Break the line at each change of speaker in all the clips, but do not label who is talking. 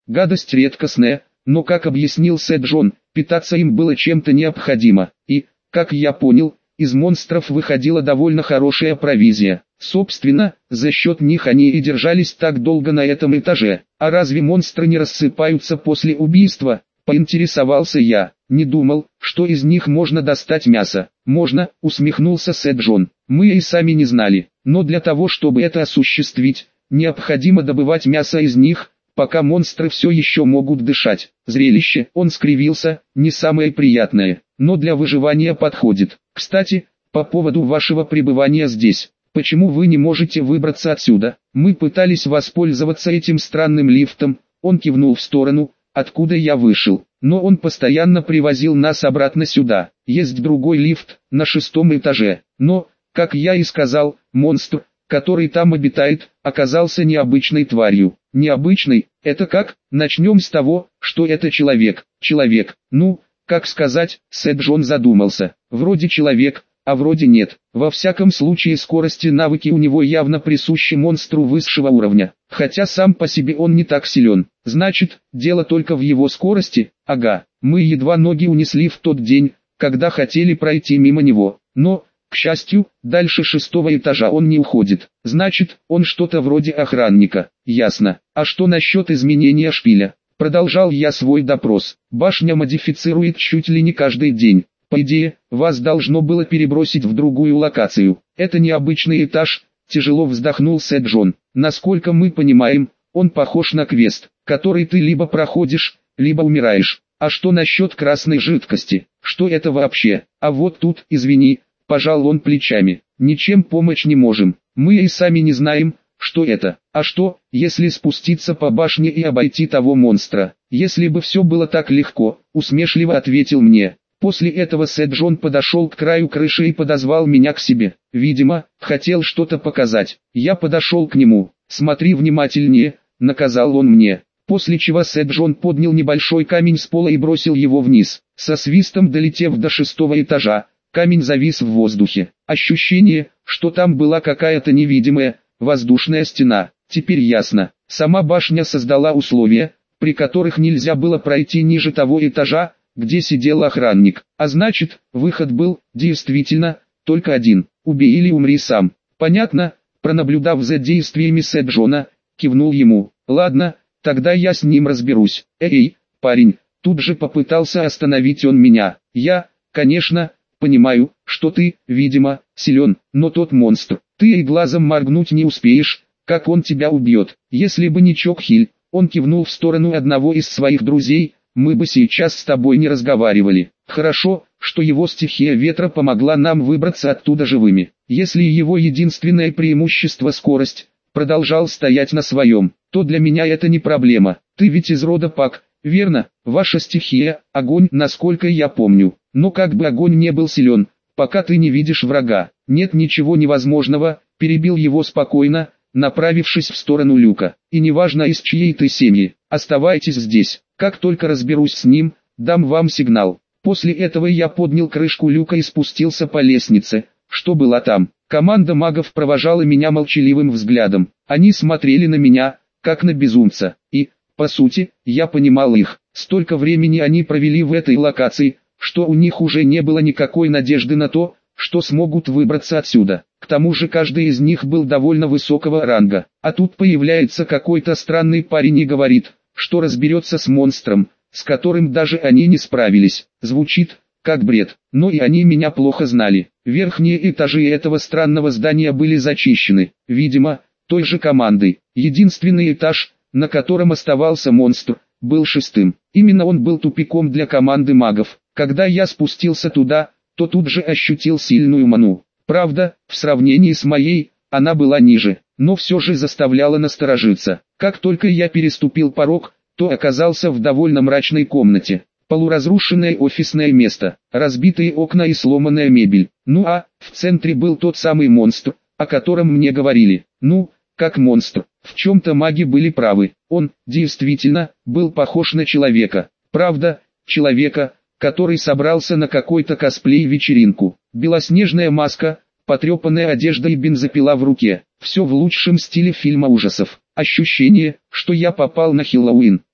гадость редкостная, но, как объяснил Сет Джон, питаться им было чем-то необходимо, и, как я понял, из монстров выходила довольно хорошая провизия. Собственно, за счет них они и держались так долго на этом этаже. А разве монстры не рассыпаются после убийства? Поинтересовался я. Не думал, что из них можно достать мясо. Можно, усмехнулся Сет Джон. Мы и сами не знали. Но для того, чтобы это осуществить, необходимо добывать мясо из них, пока монстры все еще могут дышать. Зрелище, он скривился, не самое приятное, но для выживания подходит. Кстати, по поводу вашего пребывания здесь. Почему вы не можете выбраться отсюда? Мы пытались воспользоваться этим странным лифтом. Он кивнул в сторону, откуда я вышел. Но он постоянно привозил нас обратно сюда. Есть другой лифт, на 6-м этаже. Но, как я и сказал, монстр, который там обитает, оказался необычной тварью. Необычный, это как? Начнем с того, что это человек. Человек, ну, как сказать, Сет Джон задумался. Вроде человек, а вроде нет. Во всяком случае скорость и навыки у него явно присущи монстру высшего уровня. Хотя сам по себе он не так силен. Значит, дело только в его скорости? Ага, мы едва ноги унесли в тот день, когда хотели пройти мимо него. Но, к счастью, дальше 6-го этажа он не уходит. Значит, он что-то вроде охранника. Ясно. А что насчет изменения шпиля? Продолжал я свой допрос. Башня модифицирует чуть ли не каждый день. По идее, вас должно было перебросить в другую локацию. Это необычный этаж, тяжело вздохнул Сет Джон. Насколько мы понимаем, он похож на квест, который ты либо проходишь, либо умираешь. А что насчет красной жидкости? Что это вообще? А вот тут, извини, пожал он плечами. Ничем помочь не можем. Мы и сами не знаем, что это. А что, если спуститься по башне и обойти того монстра? Если бы все было так легко, усмешливо ответил мне. После этого Сет Джон подошел к краю крыши и подозвал меня к себе. Видимо, хотел что-то показать. Я подошел к нему. «Смотри внимательнее», — наказал он мне. После чего Сет Джон поднял небольшой камень с пола и бросил его вниз. Со свистом долетев до 6-го этажа, камень завис в воздухе. Ощущение, что там была какая-то невидимая, воздушная стена. Теперь ясно. Сама башня создала условия, при которых нельзя было пройти ниже того этажа, где сидел охранник. А значит, выход был, действительно, только один. Убей или умри сам. Понятно? Пронаблюдав за действиями Сет Джона, кивнул ему. Ладно, тогда я с ним разберусь. Эй, парень, тут же попытался остановить он меня. Я, конечно, понимаю, что ты, видимо, силен, но тот монстр, ты и глазом моргнуть не успеешь, как он тебя убьет. Если бы не Чокхиль, он кивнул в сторону одного из своих друзей, мы бы сейчас с тобой не разговаривали. Хорошо, что его стихия ветра помогла нам выбраться оттуда живыми. Если его единственное преимущество скорость, продолжал стоять на своем, то для меня это не проблема. Ты ведь из рода Пак, верно? Ваша стихия – огонь, насколько я помню. Но как бы огонь не был силен, пока ты не видишь врага, нет ничего невозможного, перебил его спокойно, направившись в сторону люка. И неважно из чьей ты семьи, оставайтесь здесь. Как только разберусь с ним, дам вам сигнал. После этого я поднял крышку люка и спустился по лестнице, что была там. Команда магов провожала меня молчаливым взглядом. Они смотрели на меня, как на безумца. И, по сути, я понимал их. Столько времени они провели в этой локации, что у них уже не было никакой надежды на то, что смогут выбраться отсюда. К тому же каждый из них был довольно высокого ранга. А тут появляется какой-то странный парень и говорит, что разберется с монстром, с которым даже они не справились. Звучит, как бред, но и они меня плохо знали. Верхние этажи этого странного здания были зачищены, видимо, той же командой. Единственный этаж, на котором оставался монстр, был 6-м. Именно он был тупиком для команды магов. Когда я спустился туда, то тут же ощутил сильную ману. Правда, в сравнении с моей, она была ниже, но все же заставляла насторожиться. Как только я переступил порог, то оказался в довольно мрачной комнате. Полуразрушенное офисное место, разбитые окна и сломанная мебель. Ну а, в центре был тот самый монстр, о котором мне говорили. Ну, как монстр. В чем-то маги были правы. Он, действительно, был похож на человека. Правда, человека, который собрался на какой-то косплей-вечеринку. Белоснежная маска, потрепанная одежда и бензопила в руке. Все в лучшем стиле фильма ужасов. Ощущение, что я попал на Хэллоуин.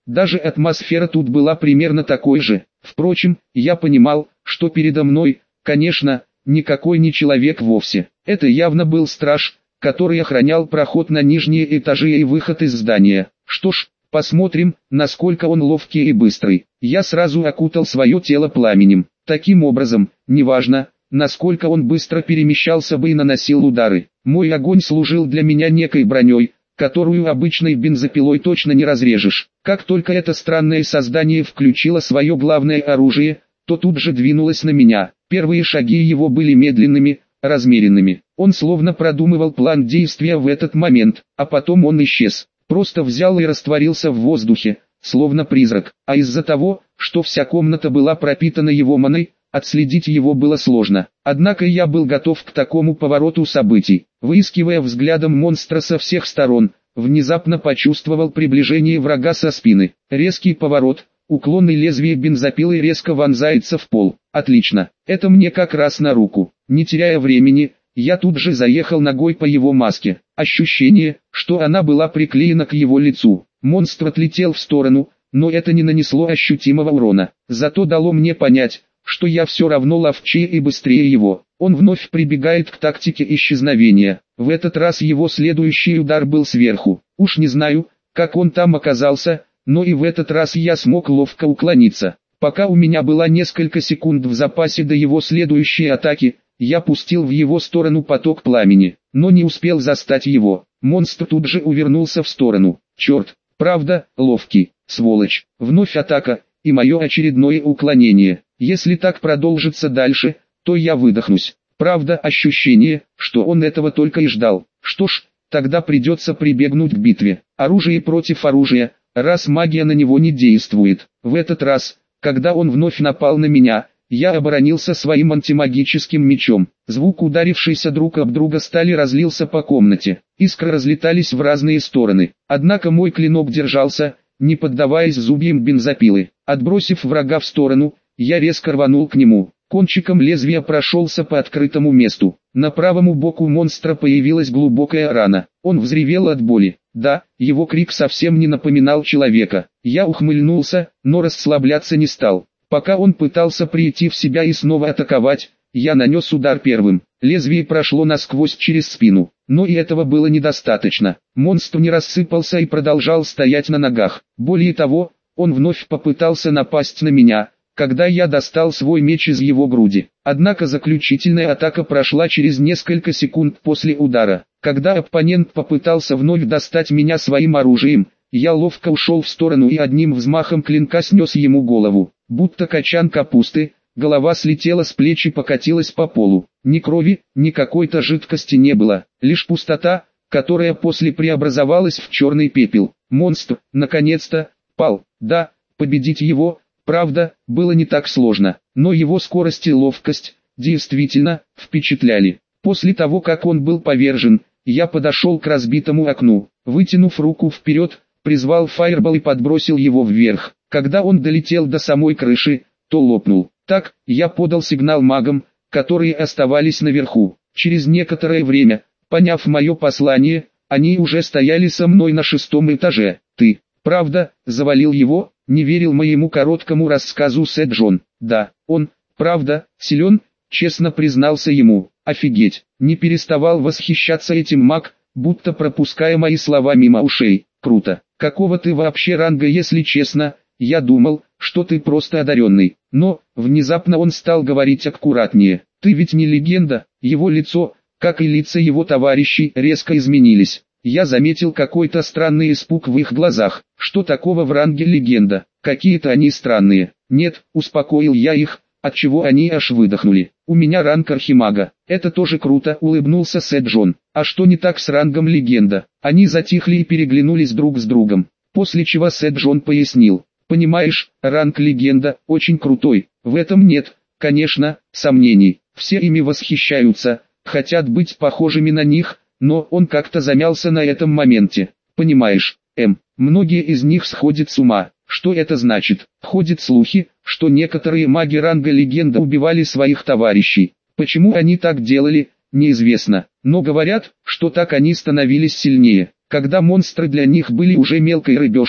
Даже атмосфера тут была примерно такой же. Впрочем, я понимал, что передо мной, конечно, никакой не человек вовсе. Это явно был страж, который охранял проход на нижние этажи и выход из здания. Что ж, посмотрим, насколько он ловкий и быстрый. Я сразу окутал свое тело пламенем. Таким образом, неважно, насколько он быстро перемещался бы и наносил удары, мой огонь служил для меня некой броней, которую обычной бензопилой точно не разрежешь. Как только это странное создание включило свое главное оружие, то тут же двинулось на меня. Первые шаги его были медленными, размеренными. Он словно продумывал план действия в этот момент, а потом он исчез. Просто взял и растворился в воздухе, словно призрак. А из-за того, что вся комната была пропитана его маной, отследить его было сложно. Однако я был готов к такому повороту событий. Выискивая взглядом монстра со всех сторон, внезапно почувствовал приближение врага со спины. Резкий поворот, уклон и лезвие бензопилы резко вонзается в пол. Отлично, это мне как раз на руку. Не теряя времени, я тут же заехал ногой по его маске. Ощущение, что она была приклеена к его лицу. Монстр отлетел в сторону, но это не нанесло ощутимого урона. Зато дало мне понять, что я все равно ловчее и быстрее его. Он вновь прибегает к тактике исчезновения. В этот раз его следующий удар был сверху. Уж не знаю, как он там оказался, но и в этот раз я смог ловко уклониться. Пока у меня было несколько секунд в запасе до его следующей атаки, я пустил в его сторону поток пламени, но не успел застать его. Монстр тут же увернулся в сторону. Черт, правда, ловкий, сволочь. Вновь атака, и мое очередное уклонение. Если так продолжится дальше, то я выдохнусь. Правда, ощущение, что он этого только и ждал. Что ж, тогда придется прибегнуть к битве. Оружие против оружия, раз магия на него не действует. В этот раз, когда он вновь напал на меня, я оборонился своим антимагическим мечом. Звук ударившийся друг об друга стали разлился по комнате. Искры разлетались в разные стороны. Однако мой клинок держался, не поддаваясь зубьям бензопилы. Отбросив врага в сторону, я резко рванул к нему. Кончиком лезвия прошелся по открытому месту. На правом боку монстра появилась глубокая рана. Он взревел от боли. Да, его крик совсем не напоминал человека. Я ухмыльнулся, но расслабляться не стал. Пока он пытался прийти в себя и снова атаковать, я нанес удар первым. Лезвие прошло насквозь через спину, но и этого было недостаточно. Монстр не рассыпался и продолжал стоять на ногах. Более того, он вновь попытался напасть на меня, когда я достал свой меч из его груди. Однако заключительная атака прошла через несколько секунд после удара. Когда оппонент попытался вновь достать меня своим оружием, я ловко ушел в сторону и одним взмахом клинка снес ему голову. Будто качан капусты, голова слетела с плеч и покатилась по полу. Ни крови, ни какой-то жидкости не было, лишь пустота, которая после преобразовалась в черный пепел. Монстр, наконец-то, пал. Да, победить его, правда, было не так сложно, но его скорость и ловкость, действительно, впечатляли. После того, как он был повержен, я подошел к разбитому окну, вытянув руку вперед, призвал фаербол и подбросил его вверх. Когда он долетел до самой крыши, то лопнул. Так, я подал сигнал магам, которые оставались наверху. Через некоторое время, поняв мое послание, они уже стояли со мной на 6-м этаже. «Ты, правда, завалил его?» — не верил моему короткому рассказу Сет Джон. «Да, он, правда, силен», — честно признался ему. «Офигеть!» — не переставал восхищаться этим маг, будто пропуская мои слова мимо ушей. «Круто! Какого ты вообще ранга, если честно? Я думал, что ты просто одаренный». Но, внезапно он стал говорить аккуратнее. «Ты ведь не легенда». Его лицо, как и лица его товарищей, резко изменились. Я заметил какой-то странный испуг в их глазах. Что такого в ранге легенда? Какие-то они странные. Нет, успокоил я их, отчего они аж выдохнули. У меня ранг архимага. Это тоже круто, улыбнулся Сет Джон. А что не так с рангом легенда? Они затихли и переглянулись друг с другом. После чего Сет Джон пояснил. Понимаешь, ранг легенда очень крутой. В этом нет, конечно, сомнений. Все ими восхищаются, хотят быть похожими на них, но он как-то замялся на этом моменте. Понимаешь, многие из них сходят с ума. Что это значит? Ходят слухи, что некоторые маги ранга легенда убивали своих товарищей. Почему они так делали, неизвестно. Но говорят, что так они становились сильнее. Когда монстры для них были уже мелкой рыбешкой,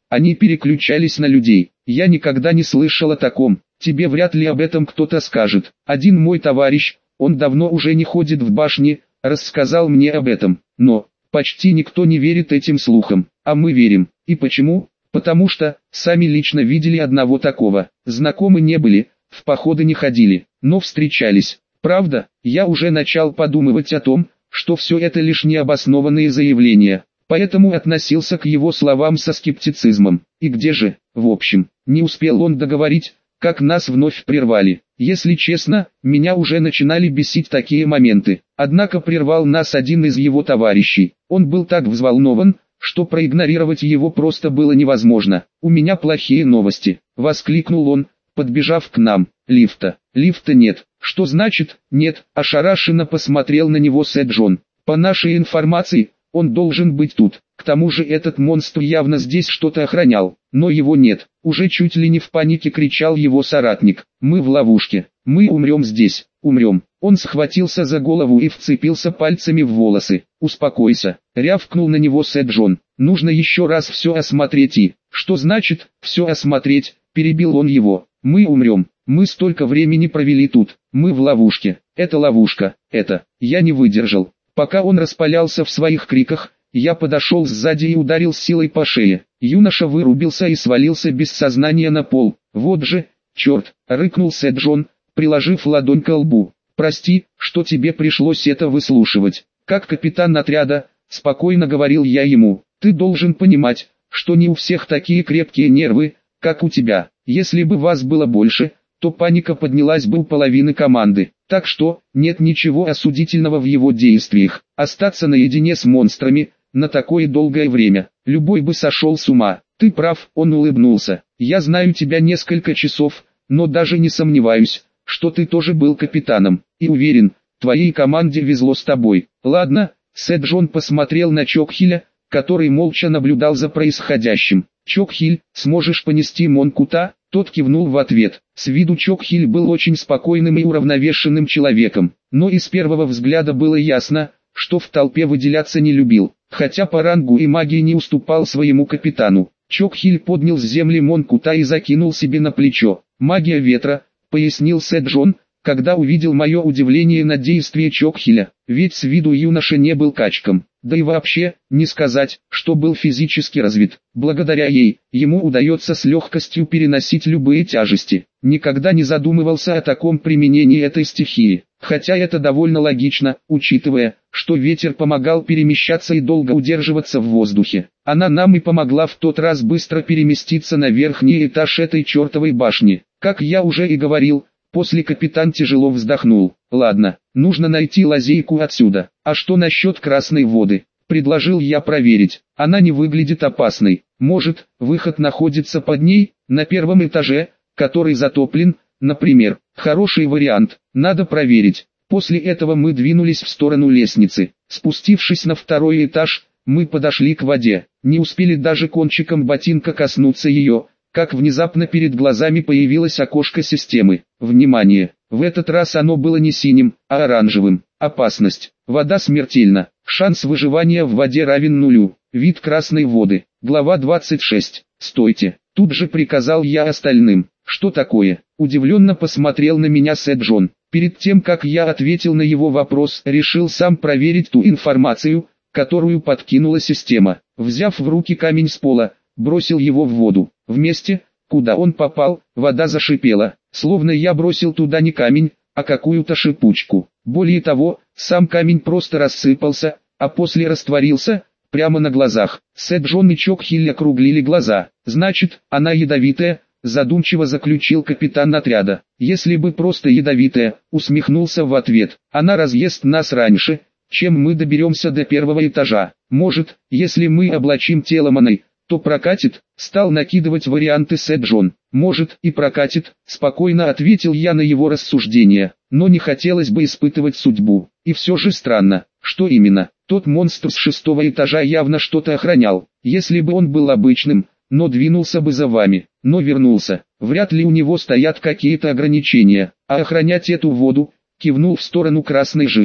Они переключались на людей. Я никогда не слышал о таком. Тебе вряд ли об этом кто-то скажет. Один мой товарищ, он давно уже не ходит в башне, рассказал мне об этом. Но почти никто не верит этим слухам. А мы верим. И почему? Потому что сами лично видели одного такого. Знакомы не были, в походы не ходили, но встречались. Правда, я уже начал подумывать о том, что все это лишь необоснованные заявления. Поэтому относился к его словам со скептицизмом. И где же, в общем, не успел он договорить, как нас вновь прервали. Если честно, меня уже начинали бесить такие моменты. Однако прервал нас один из его товарищей. Он был так взволнован, что проигнорировать его просто было невозможно. «У меня плохие новости», — воскликнул он, подбежав к нам. «Лифта нет». «Что значит «нет»?» — ошарашенно посмотрел на него Сет Джон. «По нашей информации, он должен быть тут. К тому же этот монстр явно здесь что-то охранял, но его нет». Уже чуть ли не в панике кричал его соратник. «Мы в ловушке. Мы умрем здесь. Умрем». Он схватился за голову и вцепился пальцами в волосы. «Успокойся», — рявкнул на него Сет Джон. «Нужно еще раз все осмотреть и...» «Что значит «все осмотреть»?» — перебил он его. «Мы умрем. Мы столько времени провели тут. Мы в ловушке. Это ловушка. Это...» Я не выдержал. Пока он распалялся в своих криках, я подошел сзади и ударил силой по шее. Юноша вырубился и свалился без сознания на пол. «Вот же, черт!» — рыкнул Сет Джон, приложив ладонь к лбу. «Прости, что тебе пришлось это выслушивать. Как капитан отряда», — спокойно говорил я ему, — «ты должен понимать, что не у всех такие крепкие нервы, как у тебя. Если бы вас было больше, то паника поднялась бы у половины команды. Так что, нет ничего осудительного в его действиях. Остаться наедине с монстрами, на такое долгое время, любой бы сошел с ума». «Ты прав», — он улыбнулся. «Я знаю тебя несколько часов, но даже не сомневаюсь, что ты тоже был капитаном, и уверен, твоей команде везло с тобой». «Ладно», — Сет Джон посмотрел на Чокхиля, который молча наблюдал за происходящим. «Чокхиль, сможешь понести Монкута?» Тот кивнул в ответ. С виду Чокхиль был очень спокойным и уравновешенным человеком, но и с первого взгляда было ясно, что в толпе выделяться не любил, хотя по рангу и магии не уступал своему капитану. Чокхиль поднял с земли Монкута и закинул себе на плечо. «Магия ветра», — пояснил Сет Джон, когда увидел мое удивление на действие Чокхиля, ведь с виду юноша не был качком, да и вообще, не сказать, что был физически развит. Благодаря ей, ему удается с легкостью переносить любые тяжести. Никогда не задумывался о таком применении этой стихии, хотя это довольно логично, учитывая, что ветер помогал перемещаться и долго удерживаться в воздухе. Она нам и помогла в тот раз быстро переместиться на верхний этаж этой чертовой башни. Как я уже и говорил, после капитан тяжело вздохнул. «Ладно, нужно найти лазейку отсюда. А что насчет Красной воды?» Предложил я проверить. «Она не выглядит опасной. Может, выход находится под ней, на первом этаже, который затоплен, например. Хороший вариант, надо проверить». После этого мы двинулись в сторону лестницы. Спустившись на второй этаж, мы подошли к воде. Не успели даже кончиком ботинка коснуться ее, как внезапно перед глазами появилось окошко системы. Внимание! В этот раз оно было не синим, а оранжевым. Опасность. Вода смертельна. Шанс выживания в воде равен нулю. Вид Красной воды. Глава 26. «Стойте!» Тут же приказал я остальным. «Что такое?» Удивленно посмотрел на меня Сет Джон. Перед тем, как я ответил на его вопрос, решил сам проверить ту информацию, которую подкинула система. Взяв в руки камень с пола, бросил его в воду. В месте, куда он попал, вода зашипела, словно я бросил туда не камень, а какую-то шипучку. Более того, сам камень просто рассыпался, а после растворился, прямо на глазах. Сет Джон и Чокхиль округлили глаза. «Значит, она ядовитая», — задумчиво заключил капитан отряда. «Если бы просто ядовитая», — усмехнулся в ответ, — «она разъест нас раньше, чем мы доберемся до первого этажа. Может, если мы облачим тело маной, то прокатит», — стал накидывать варианты Сет Джон. «Может и прокатит», — спокойно ответил я на его рассуждения, но не хотелось бы испытывать судьбу. И все же странно, что именно, тот монстр с 6-го этажа явно что-то охранял. Если бы он был обычным, но двинулся бы за вами, но вернулся, вряд ли у него стоят какие-то ограничения, а охранять эту воду, кивнул в сторону красной жижи.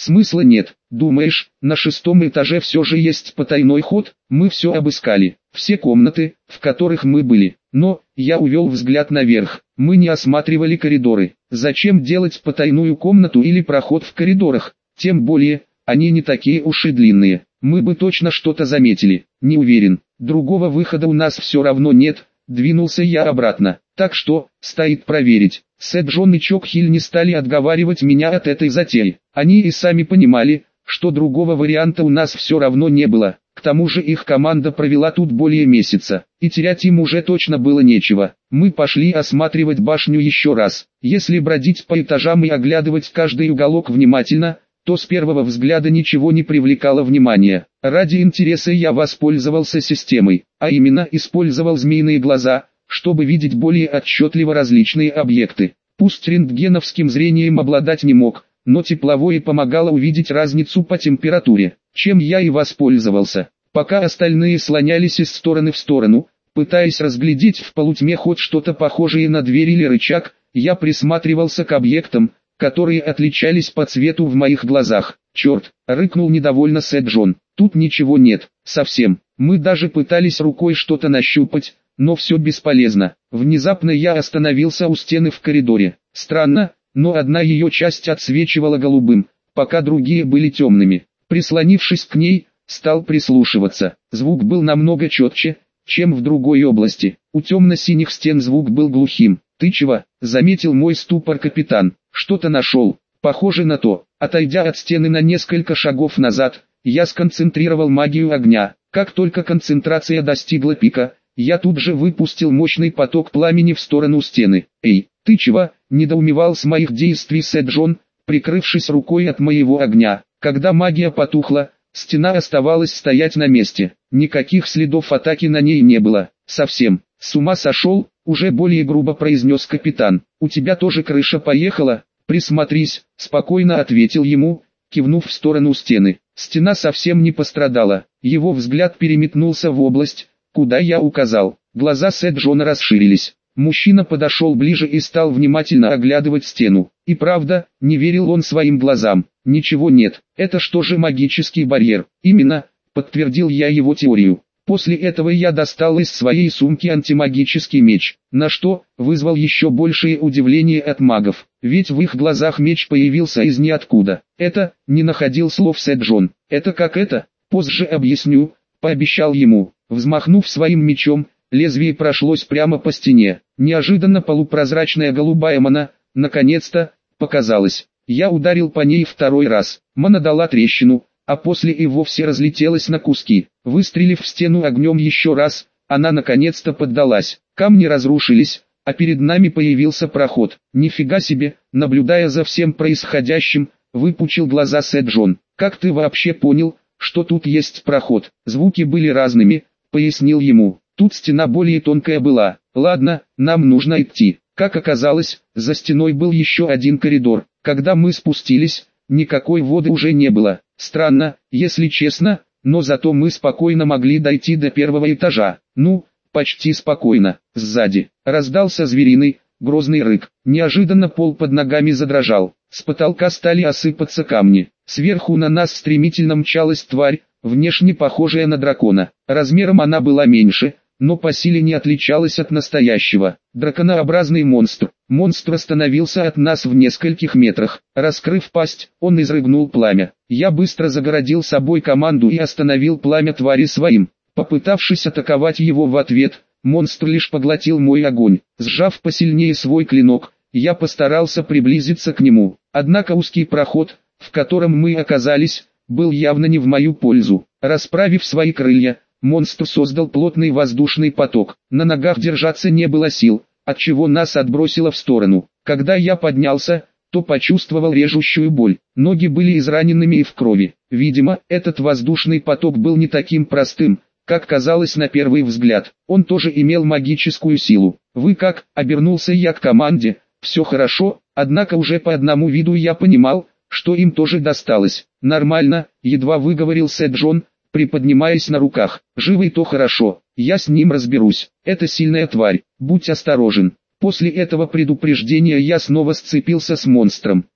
Смысла нет. Думаешь, на 6-м этаже все же есть потайной ход? Мы все обыскали, все комнаты, в которых мы были. Но, я увел взгляд наверх, мы не осматривали коридоры. Зачем делать потайную комнату или проход в коридорах? Тем более, они не такие уж и длинные. Мы бы точно что-то заметили. Не уверен. Другого выхода у нас все равно нет. Двинулся я обратно. Так что, стоит проверить. Сет Джон и Чок Хилл не стали отговаривать меня от этой затеи. Они и сами понимали, что другого варианта у нас все равно не было. К тому же их команда провела тут более месяца, и терять им уже точно было нечего. Мы пошли осматривать башню еще раз. Если бродить по этажам и оглядывать каждый уголок внимательно, то с первого взгляда ничего не привлекало внимания. Ради интереса я воспользовался системой, а именно использовал змеиные глаза, чтобы видеть более отчетливо различные объекты. Пусть рентгеновским зрением обладать не мог, но тепловое помогало увидеть разницу по температуре, чем я и воспользовался. Пока остальные слонялись из стороны в сторону, пытаясь разглядеть в полутьме хоть что-то похожее на дверь или рычаг, я присматривался к объектам, которые отличались по цвету в моих глазах. «Черт!» — рыкнул недовольно Сет Джон. «Тут ничего нет, совсем. Мы даже пытались рукой что-то нащупать, но все бесполезно. Внезапно я остановился у стены в коридоре. Странно, но одна ее часть отсвечивала голубым, пока другие были темными. Прислонившись к ней, стал прислушиваться. Звук был намного четче, чем в другой области. У темно-синих стен звук был глухим. «Ты чего?» — заметил мой ступор капитан. «Что-то нашел. Похоже на то». Отойдя от стены на несколько шагов назад, я сконцентрировал магию огня. Как только концентрация достигла пика, я тут же выпустил мощный поток пламени в сторону стены. «Эй, ты чего?» — недоумевал с моих действий Сет Джон, прикрывшись рукой от моего огня. Когда магия потухла, стена оставалась стоять на месте. Никаких следов атаки на ней не было. «Совсем с ума сошел?» — уже более грубо произнес капитан. «У тебя тоже крыша поехала?» «Присмотрись», — спокойно ответил ему, кивнув в сторону стены. Стена совсем не пострадала. Его взгляд переметнулся в область, куда я указал. Глаза Сет Джона расширились. Мужчина подошел ближе и стал внимательно оглядывать стену. И правда, не верил он своим глазам. «Ничего нет, это что же магический барьер?» «Именно», — подтвердил я его теорию. После этого я достал из своей сумки антимагический меч, на что вызвал еще большее удивление от магов, ведь в их глазах меч появился из ниоткуда. «Это», — не находил слов Сет Джон. «Это как это?» «Позже объясню», — пообещал ему. Взмахнув своим мечом, лезвие прошлось прямо по стене. Неожиданно полупрозрачная голубая мана, наконец-то, показалась. Я ударил по ней второй раз. Мана дала трещину, а после и вовсе разлетелась на куски. Выстрелив в стену огнем еще раз, она наконец-то поддалась. Камни разрушились, а перед нами появился проход. «Нифига себе!» — наблюдая за всем происходящим, выпучил глаза Сет Джон. «Как ты вообще понял, что тут есть проход?» «Звуки были разными», — пояснил ему. «Тут стена более тонкая была. Ладно, нам нужно идти». Как оказалось, за стеной был еще один коридор. Когда мы спустились, никакой воды уже не было. Странно, если честно, но зато мы спокойно могли дойти до первого этажа. Ну, почти спокойно. Сзади раздался звериный, грозный рык. Неожиданно пол под ногами задрожал. С потолка стали осыпаться камни. Сверху на нас стремительно мчалась тварь, внешне похожая на дракона. Размером она была меньше, но по силе не отличалась от настоящего. Драконообразный монстр. Монстр остановился от нас в нескольких метрах. Раскрыв пасть, он изрыгнул пламя. Я быстро загородил собой команду и остановил пламя твари своим. Попытавшись атаковать его в ответ, монстр лишь поглотил мой огонь. Сжав посильнее свой клинок, я постарался приблизиться к нему. Однако узкий проход, в котором мы оказались, был явно не в мою пользу. Расправив свои крылья, монстр создал плотный воздушный поток. На ногах держаться не было сил, отчего нас отбросило в сторону. Когда я поднялся, то почувствовал режущую боль. Ноги были израненными и в крови. Видимо, этот воздушный поток был не таким простым, как казалось на первый взгляд. Он тоже имел магическую силу. «Вы как?» — обернулся я к команде. «Все хорошо», однако уже по одному виду я понимал, что им тоже досталось. «Нормально», — едва выговорил Сет Джон, приподнимаясь на руках. «Живый то хорошо, я с ним разберусь. Это сильная тварь, будь осторожен». После этого предупреждения я снова сцепился с монстром.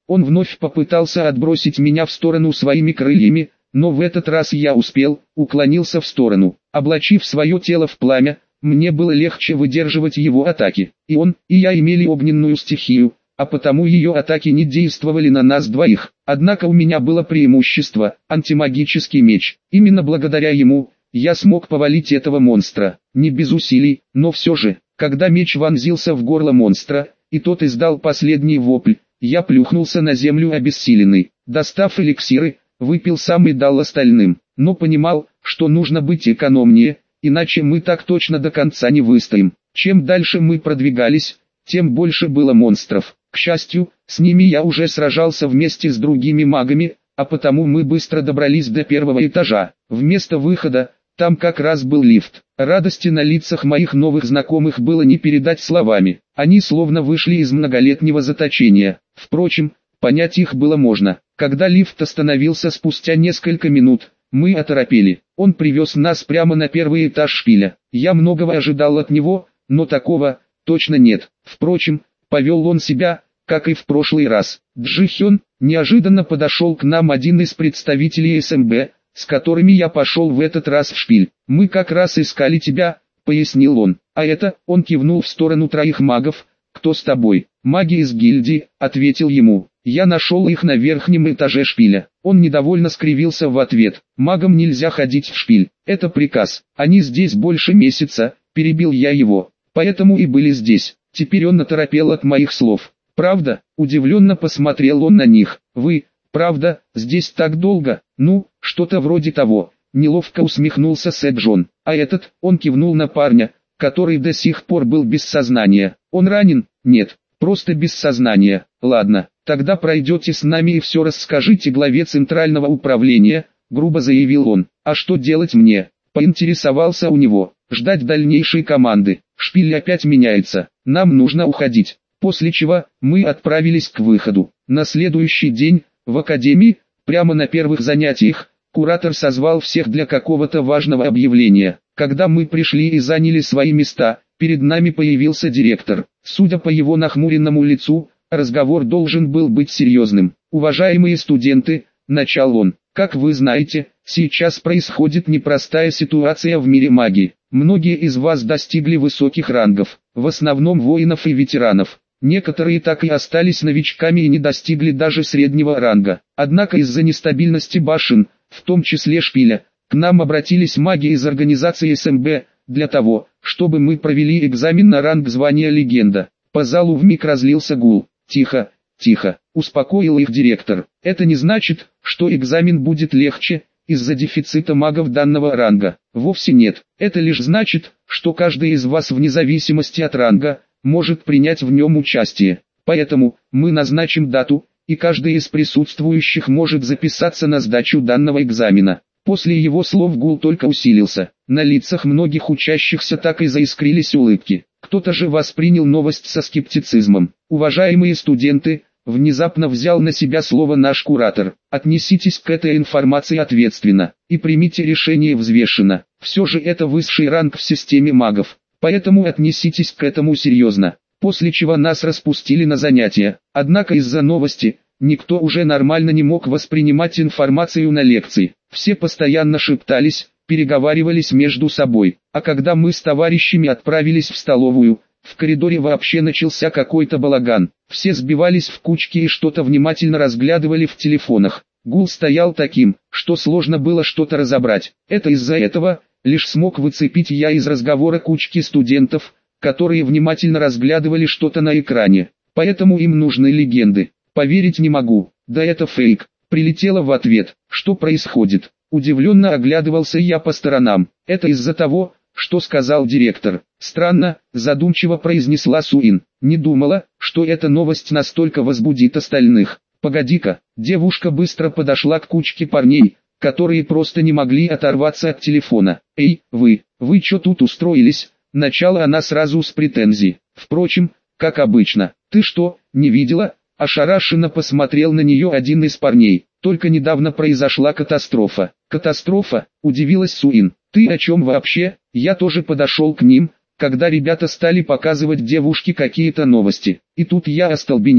Он вновь попытался отбросить меня в сторону своими крыльями, но в этот раз я успел, уклонился в сторону. Облачив свое тело в пламя, мне было легче выдерживать его атаки. И он, и я имели огненную стихию, а потому ее атаки не действовали на нас двоих. Однако у меня было преимущество – антимагический меч. Именно благодаря ему я смог повалить этого монстра. Не без усилий, но все же, когда меч вонзился в горло монстра, и тот издал последний вопль, я плюхнулся на землю обессиленный. Достав эликсиры, выпил сам и дал остальным. Но понимал, что нужно быть экономнее, иначе мы так точно до конца не выстоим. Чем дальше мы продвигались, тем больше было монстров. К счастью, с ними я уже сражался вместе с другими магами, а потому мы быстро добрались до первого этажа. Вместо выхода, там как раз был лифт. Радости на лицах моих новых знакомых было не передать словами. Они словно вышли из многолетнего заточения. Впрочем, понять их было можно. Когда лифт остановился спустя несколько минут, мы оторопели. Он привез нас прямо на первый этаж шпиля. Я многого ожидал от него, но такого точно нет. Впрочем, повел он себя, как и в прошлый раз. Джихён, неожиданно подошел к нам один из представителей СМБ, с которыми я пошел в этот раз в шпиль. «Мы как раз искали тебя», — пояснил он. «А это», — он кивнул в сторону троих магов, «кто с тобой?» «Маги из гильдии», — ответил ему. «Я нашел их на верхнем этаже шпиля». Он недовольно скривился в ответ. «Магам нельзя ходить в шпиль, это приказ. Они здесь больше месяца», — перебил я его. «Поэтому и были здесь». Теперь он оторопел от моих слов. «Правда?» — удивленно посмотрел он на них. «Вы, правда, здесь так долго?» «Ну, что-то вроде того», — неловко усмехнулся Сэджон. «А этот?» — он кивнул на парня, который до сих пор был без сознания. «Он ранен?» «Нет, просто без сознания». «Ладно, тогда пройдете с нами и все расскажите главе Центрального управления», — грубо заявил он. «А что делать мне?» — поинтересовался у него. «Ждать дальнейшей команды. Шпиль опять меняется. Нам нужно уходить». После чего мы отправились к выходу. На следующий день, в академии, прямо на первых занятиях, куратор созвал всех для какого-то важного объявления. Когда мы пришли и заняли свои места, перед нами появился директор. Судя по его нахмуренному лицу, разговор должен был быть серьезным. «Уважаемые студенты», — начал он, — «как вы знаете, сейчас происходит непростая ситуация в мире магии. Многие из вас достигли высоких рангов, в основном воинов и ветеранов. Некоторые так и остались новичками и не достигли даже среднего ранга. Однако из-за нестабильности башен, в том числе шпиля, к нам обратились маги из организации СМБ, для того, чтобы мы провели экзамен на ранг звания легенда». По залу вмиг разлился гул. «Тихо, тихо», — успокоил их директор. «Это не значит, что экзамен будет легче из-за дефицита магов данного ранга. Вовсе нет. Это лишь значит, что каждый из вас вне зависимости от ранга может принять в нем участие. Поэтому мы назначим дату, и каждый из присутствующих может записаться на сдачу данного экзамена». После его слов гул только усилился. На лицах многих учащихся так и заискрились улыбки. Кто-то же воспринял новость со скептицизмом. «Уважаемые студенты», — внезапно взял на себя слово наш куратор, «отнеситесь к этой информации ответственно и примите решение взвешенно. Все же это высший ранг в системе магов, поэтому отнеситесь к этому серьезно». После чего нас распустили на занятия. Однако из-за новости никто уже нормально не мог воспринимать информацию на лекции. Все постоянно шептались, переговаривались между собой. А когда мы с товарищами отправились в столовую, в коридоре вообще начался какой-то балаган. Все сбивались в кучки и что-то внимательно разглядывали в телефонах. Гул стоял таким, что сложно было что-то разобрать. Это из-за этого лишь смог выцепить я из разговора кучки студентов, которые внимательно разглядывали что-то на экране. Поэтому им нужны легенды. «Поверить не могу, да это фейк», — прилетело в ответ. «Что происходит?» Удивленно оглядывался я по сторонам. «Это из-за того, что сказал директор». «Странно», — задумчиво произнесла Суин. «Не думала, что эта новость настолько возбудит остальных». «Погоди-ка». Девушка быстро подошла к кучке парней, которые просто не могли оторваться от телефона. «Эй, вы чё тут устроились?» Начала она сразу с претензий. Впрочем, как обычно. «Ты что, не видела?» Ошарашенно посмотрел на нее один из парней. «Только недавно произошла катастрофа». «Катастрофа?» – удивилась Суин. «Ты о чем вообще?» Я тоже подошел к ним, когда ребята стали показывать девушке какие-то новости. И тут я остолбенел.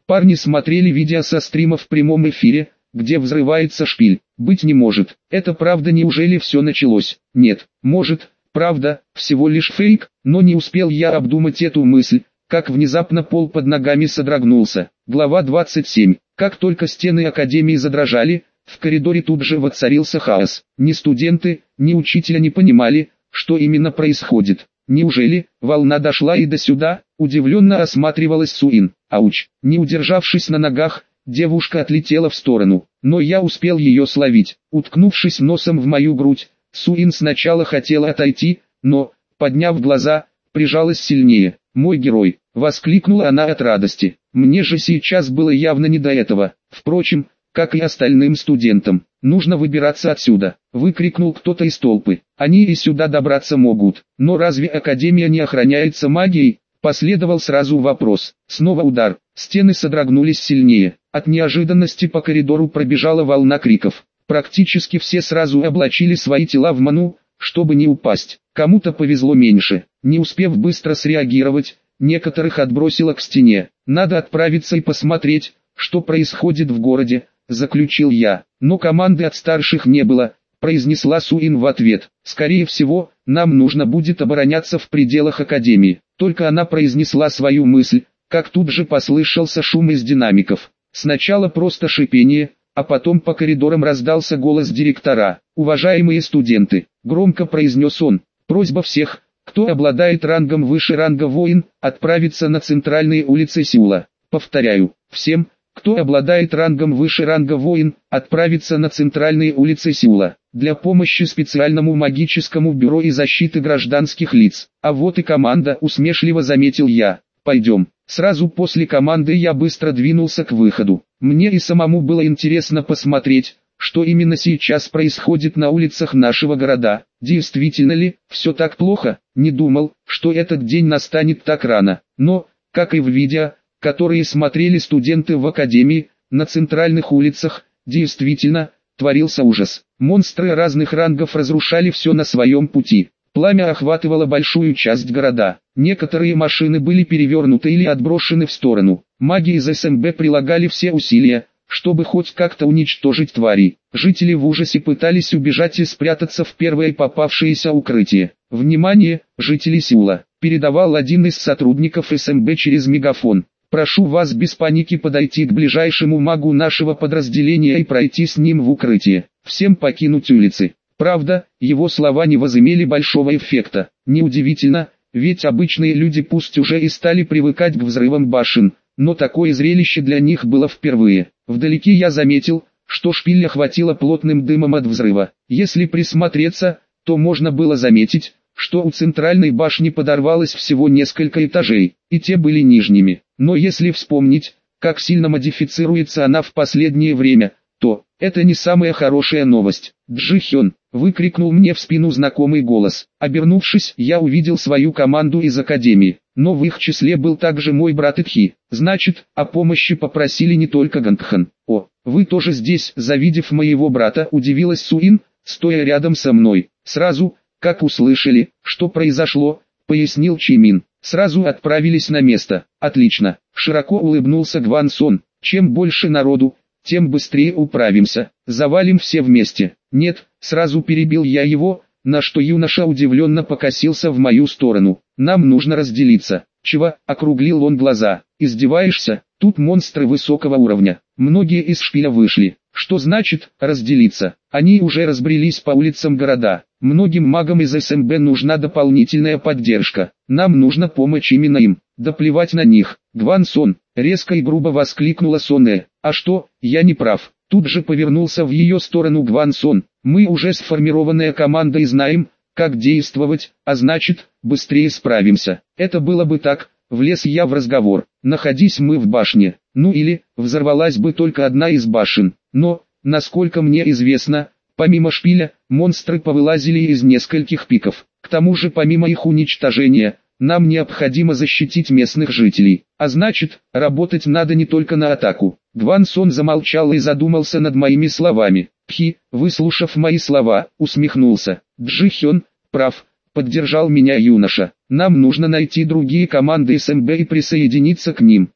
Парни смотрели видео со стрима в прямом эфире, где взрывается шпиль. Быть не может. Это правда? Неужели все началось? Нет, может, правда, всего лишь фейк, но не успел я обдумать эту мысль, как внезапно пол под ногами содрогнулся. Глава 27. Как только стены академии задрожали, в коридоре тут же воцарился хаос. Ни студенты, ни учителя не понимали, что именно происходит. Неужели волна дошла и до сюда? Удивленно осматривалась Суин. Ауч! Не удержавшись на ногах, девушка отлетела в сторону, но я успел ее словить. Уткнувшись носом в мою грудь, Суин сначала хотела отойти, но, подняв глаза, прижалась сильнее. «Мой герой!» — воскликнула она от радости. Мне же сейчас было явно не до этого. Впрочем, как и остальным студентам, нужно выбираться отсюда, выкрикнул кто-то из толпы. Они и сюда добраться могут, но разве академия не охраняется магией? Последовал сразу вопрос. Снова удар, стены содрогнулись сильнее. От неожиданности по коридору пробежала волна криков. Практически все сразу облачили свои тела в ману, чтобы не упасть. Кому-то повезло меньше. Не успев быстро среагировать, некоторых отбросило к стене. Надо отправиться и посмотреть, что происходит в городе, заключил я. Но команды от старших не было, произнесла Суин в ответ. Скорее всего, нам нужно будет обороняться в пределах академии. Только она произнесла свою мысль, как тут же послышался шум из динамиков. Сначала просто шипение, а потом по коридорам раздался голос директора. «Уважаемые студенты», — громко произнес он, — «просьба всех, кто обладает рангом выше ранга воин, отправиться на центральные улицы Сеула. Повторяю, всем, кто обладает рангом выше ранга воин, отправиться на центральные улицы Сеула, для помощи специальному магическому бюро и защиты гражданских лиц». А вот и команда, усмешливо заметил я. «Пойдем». Сразу после команды я быстро двинулся к выходу. Мне и самому было интересно посмотреть, что именно сейчас происходит на улицах нашего города. Действительно ли все так плохо? Не думал, что этот день настанет так рано. Но, как и в видео, которые смотрели студенты в академии, на центральных улицах, действительно, творился ужас. Монстры разных рангов разрушали все на своем пути. Пламя охватывало большую часть города. Некоторые машины были перевернуты или отброшены в сторону. Маги из СМБ прилагали все усилия, чтобы хоть как-то уничтожить тварей. Жители в ужасе пытались убежать и спрятаться в первое попавшееся укрытие. «Внимание, жители Сеула!» — передавал один из сотрудников СМБ через мегафон. «Прошу вас без паники подойти к ближайшему магу нашего подразделения и пройти с ним в укрытие. Всем покинуть улицы». Правда, его слова не возымели большого эффекта. Неудивительно, ведь обычные люди пусть уже и стали привыкать к взрывам башен, но такое зрелище для них было впервые. Вдалеке я заметил, что шпиль охватило плотным дымом от взрыва. Если присмотреться, то можно было заметить, что у центральной башни подорвалось всего несколько этажей, и те были нижними. Но если вспомнить, как сильно модифицируется она в последнее время, то это не самая хорошая новость. «Джи Хён!» — выкрикнул мне в спину знакомый голос. Обернувшись, я увидел свою команду из академии, но в их числе был также мой брат Итхи. Значит, о помощи попросили не только Гангхан. «О, вы тоже здесь?» — завидев моего брата, удивилась Суин, стоя рядом со мной. Сразу, как услышали, что произошло, пояснил Чимин. Сразу отправились на место. «Отлично!» — широко улыбнулся Гван Сон. «Чем больше народу, тем быстрее управимся, завалим все вместе». «Нет», сразу перебил я его, на что юноша удивленно покосился в мою сторону. «Нам нужно разделиться». «Чего?» — округлил он глаза. «Издеваешься? Тут монстры высокого уровня. Многие из шпиля вышли». «Что значит разделиться? Они уже разбрелись по улицам города. Многим магам из СМБ нужна дополнительная поддержка. Нам нужно помочь именно им». «Да плевать на них, Гван Сон!» — резко и грубо воскликнула Соне. «А что, я не прав?» Тут же повернулся в ее сторону Гван Сон. «Мы уже сформированная команда и знаем, как действовать, а значит, быстрее справимся». «Это было бы так», — влез я в разговор. «Находись мы в башне, ну или, взорвалась бы только одна из башен. Но, насколько мне известно, помимо шпиля, монстры повылазили из нескольких пиков. К тому же помимо их уничтожения, нам необходимо защитить местных жителей. А значит, работать надо не только на атаку». Гван Сон замолчал и задумался над моими словами. Пхи, выслушав мои слова, усмехнулся. «Джи Хён прав», — поддержал меня юноша. «Нам нужно найти другие команды СМБ и присоединиться к ним.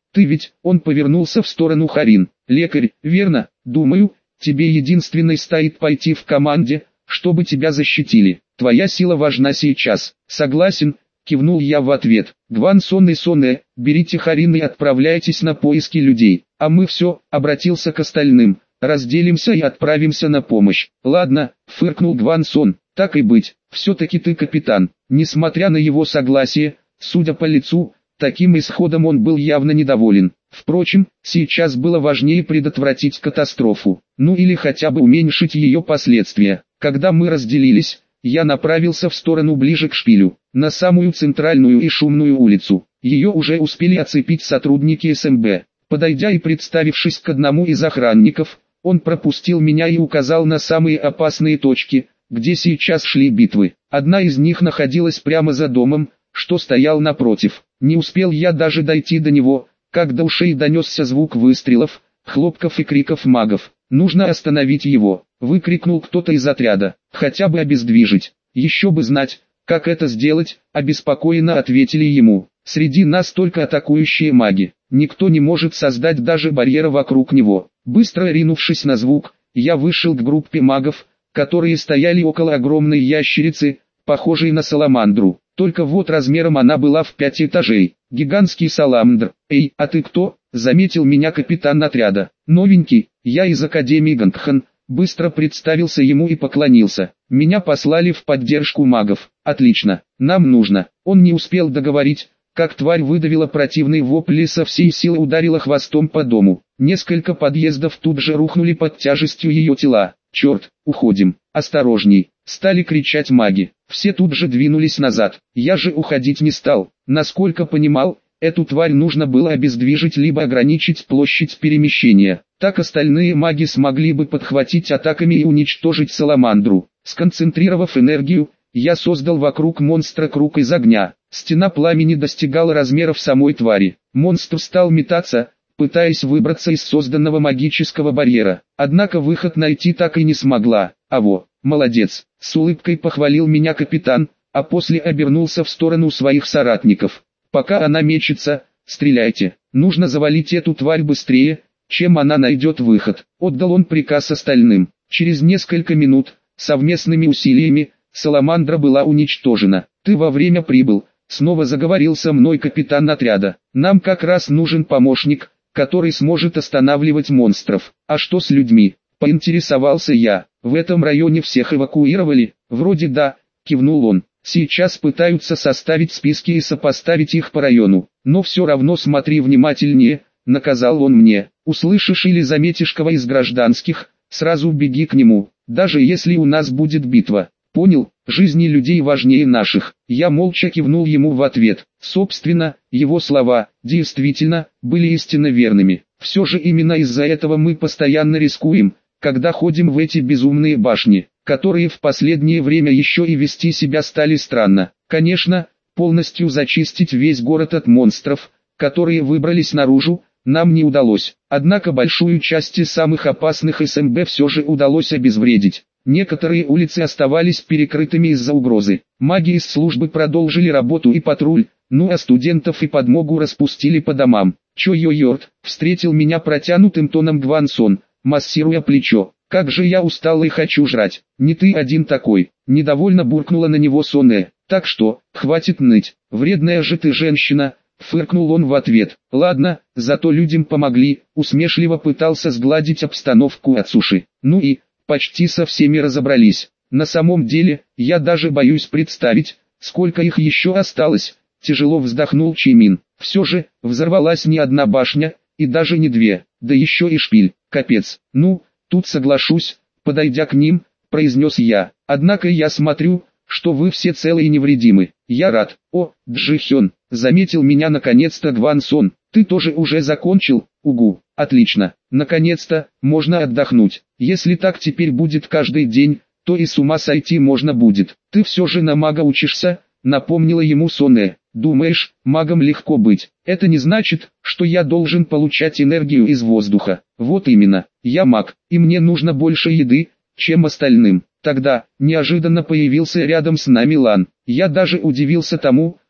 Ты ведь, он повернулся в сторону Харин. Лекарь, верно? Думаю, тебе единственной стоит пойти в команде, чтобы тебя защитили. Твоя сила важна сейчас. Согласен, кивнул я в ответ. Гван Сон и Соне, берите Харин и отправляйтесь на поиски людей. А мы все, обратился к остальным. Разделимся и отправимся на помощь. Ладно, фыркнул Гван Сон. Так и быть, все-таки ты капитан. Несмотря на его согласие, судя по лицу, таким исходом он был явно недоволен. Впрочем, сейчас было важнее предотвратить катастрофу, ну или хотя бы уменьшить ее последствия. Когда мы разделились, я направился в сторону ближе к шпилю, на самую центральную и шумную улицу. Ее уже успели оцепить сотрудники СМБ. Подойдя и представившись к одному из охранников, он пропустил меня и указал на самые опасные точки, где сейчас шли битвы. Одна из них находилась прямо за домом, что стоял напротив. Не успел я даже дойти до него, как до ушей донесся звук выстрелов, хлопков и криков магов. «Нужно остановить его!» — выкрикнул кто-то из отряда. «Хотя бы обездвижить. Еще бы знать, как это сделать», — обеспокоенно ответили ему. «Среди нас только атакующие маги. Никто не может создать даже барьера вокруг него». Быстро ринувшись на звук, я вышел к группе магов, которые стояли около огромной ящерицы, похожей на саламандру. Только вот размером она была в 5 этажей. Гигантский саламандр. «Эй, а ты кто?» — заметил меня капитан отряда. «Новенький, я из Академии Гангхан». Быстро представился ему и поклонился. «Меня послали в поддержку магов». «Отлично, нам нужно». Он не успел договорить, как тварь выдавила противный вопль и со всей силы ударила хвостом по дому. Несколько подъездов тут же рухнули под тяжестью ее тела. «Черт, уходим, осторожней!» — стали кричать маги. Все тут же двинулись назад. Я же уходить не стал. Насколько понимал, эту тварь нужно было обездвижить либо ограничить площадь перемещения. Так остальные маги смогли бы подхватить атаками и уничтожить саламандру. Сконцентрировав энергию, я создал вокруг монстра круг из огня. Стена пламени достигала размеров самой твари. Монстр стал метаться, пытаясь выбраться из созданного магического барьера. Однако выход найти так и не смогла. «Аво, молодец!» — с улыбкой похвалил меня капитан, а после обернулся в сторону своих соратников. «Пока она мечется, стреляйте. Нужно завалить эту тварь быстрее, чем она найдет выход». Отдал он приказ остальным. Через несколько минут, совместными усилиями, саламандра была уничтожена. «Ты вовремя прибыл», — снова заговорил со мной капитан отряда. «Нам как раз нужен помощник, который сможет останавливать монстров». «А что с людьми?» — поинтересовался я. «В этом районе всех эвакуировали?» «Вроде да», — кивнул он. «Сейчас пытаются составить списки и сопоставить их по району. Но все равно смотри внимательнее», — наказал он мне. «Услышишь или заметишь кого из гражданских, сразу беги к нему, даже если у нас будет битва». «Понял, жизни людей важнее наших». Я молча кивнул ему в ответ. Собственно, его слова, действительно, были истинно верными. Все же именно из-за этого мы постоянно рискуем, когда ходим в эти безумные башни, которые в последнее время еще и вести себя стали странно. Конечно, полностью зачистить весь город от монстров, которые выбрались наружу, нам не удалось. Однако большую часть из самых опасных СМБ все же удалось обезвредить. Некоторые улицы оставались перекрытыми из-за угрозы. Маги из службы продолжили работу и патруль, ну а студентов и подмогу распустили по домам. «Чо-йо-йорт», — встретил меня протянутым тоном Гван Сон, массируя плечо. «Как же я устал и хочу жрать». «Не ты один такой», — недовольно буркнула на него Соне. «Так что, хватит ныть, вредная же ты женщина», — фыркнул он в ответ. «Ладно, зато людям помогли», — усмешливо пытался сгладить обстановку Ацуши. «Ну и, почти со всеми разобрались. На самом деле, я даже боюсь представить, сколько их еще осталось», — тяжело вздохнул Чимин. «Все же, взорвалась не одна башня, и даже не две, да еще и шпиль. Капец». «Ну, тут соглашусь», — подойдя к ним, произнес я. «Однако я смотрю, что вы все целы и невредимы. Я рад». «О, Джихён», — заметил меня наконец-то Гван Сон. «Ты тоже уже закончил?» «Угу, отлично. Наконец-то, можно отдохнуть. Если так теперь будет каждый день, то и с ума сойти можно будет. Ты все же на мага учишься», — напомнила ему Соне. «Думаешь, магом легко быть? Это не значит, что я должен получать энергию из воздуха. Вот именно, я маг, и мне нужно больше еды, чем остальным». Тогда, неожиданно появился рядом с нами Лан. Я даже удивился тому,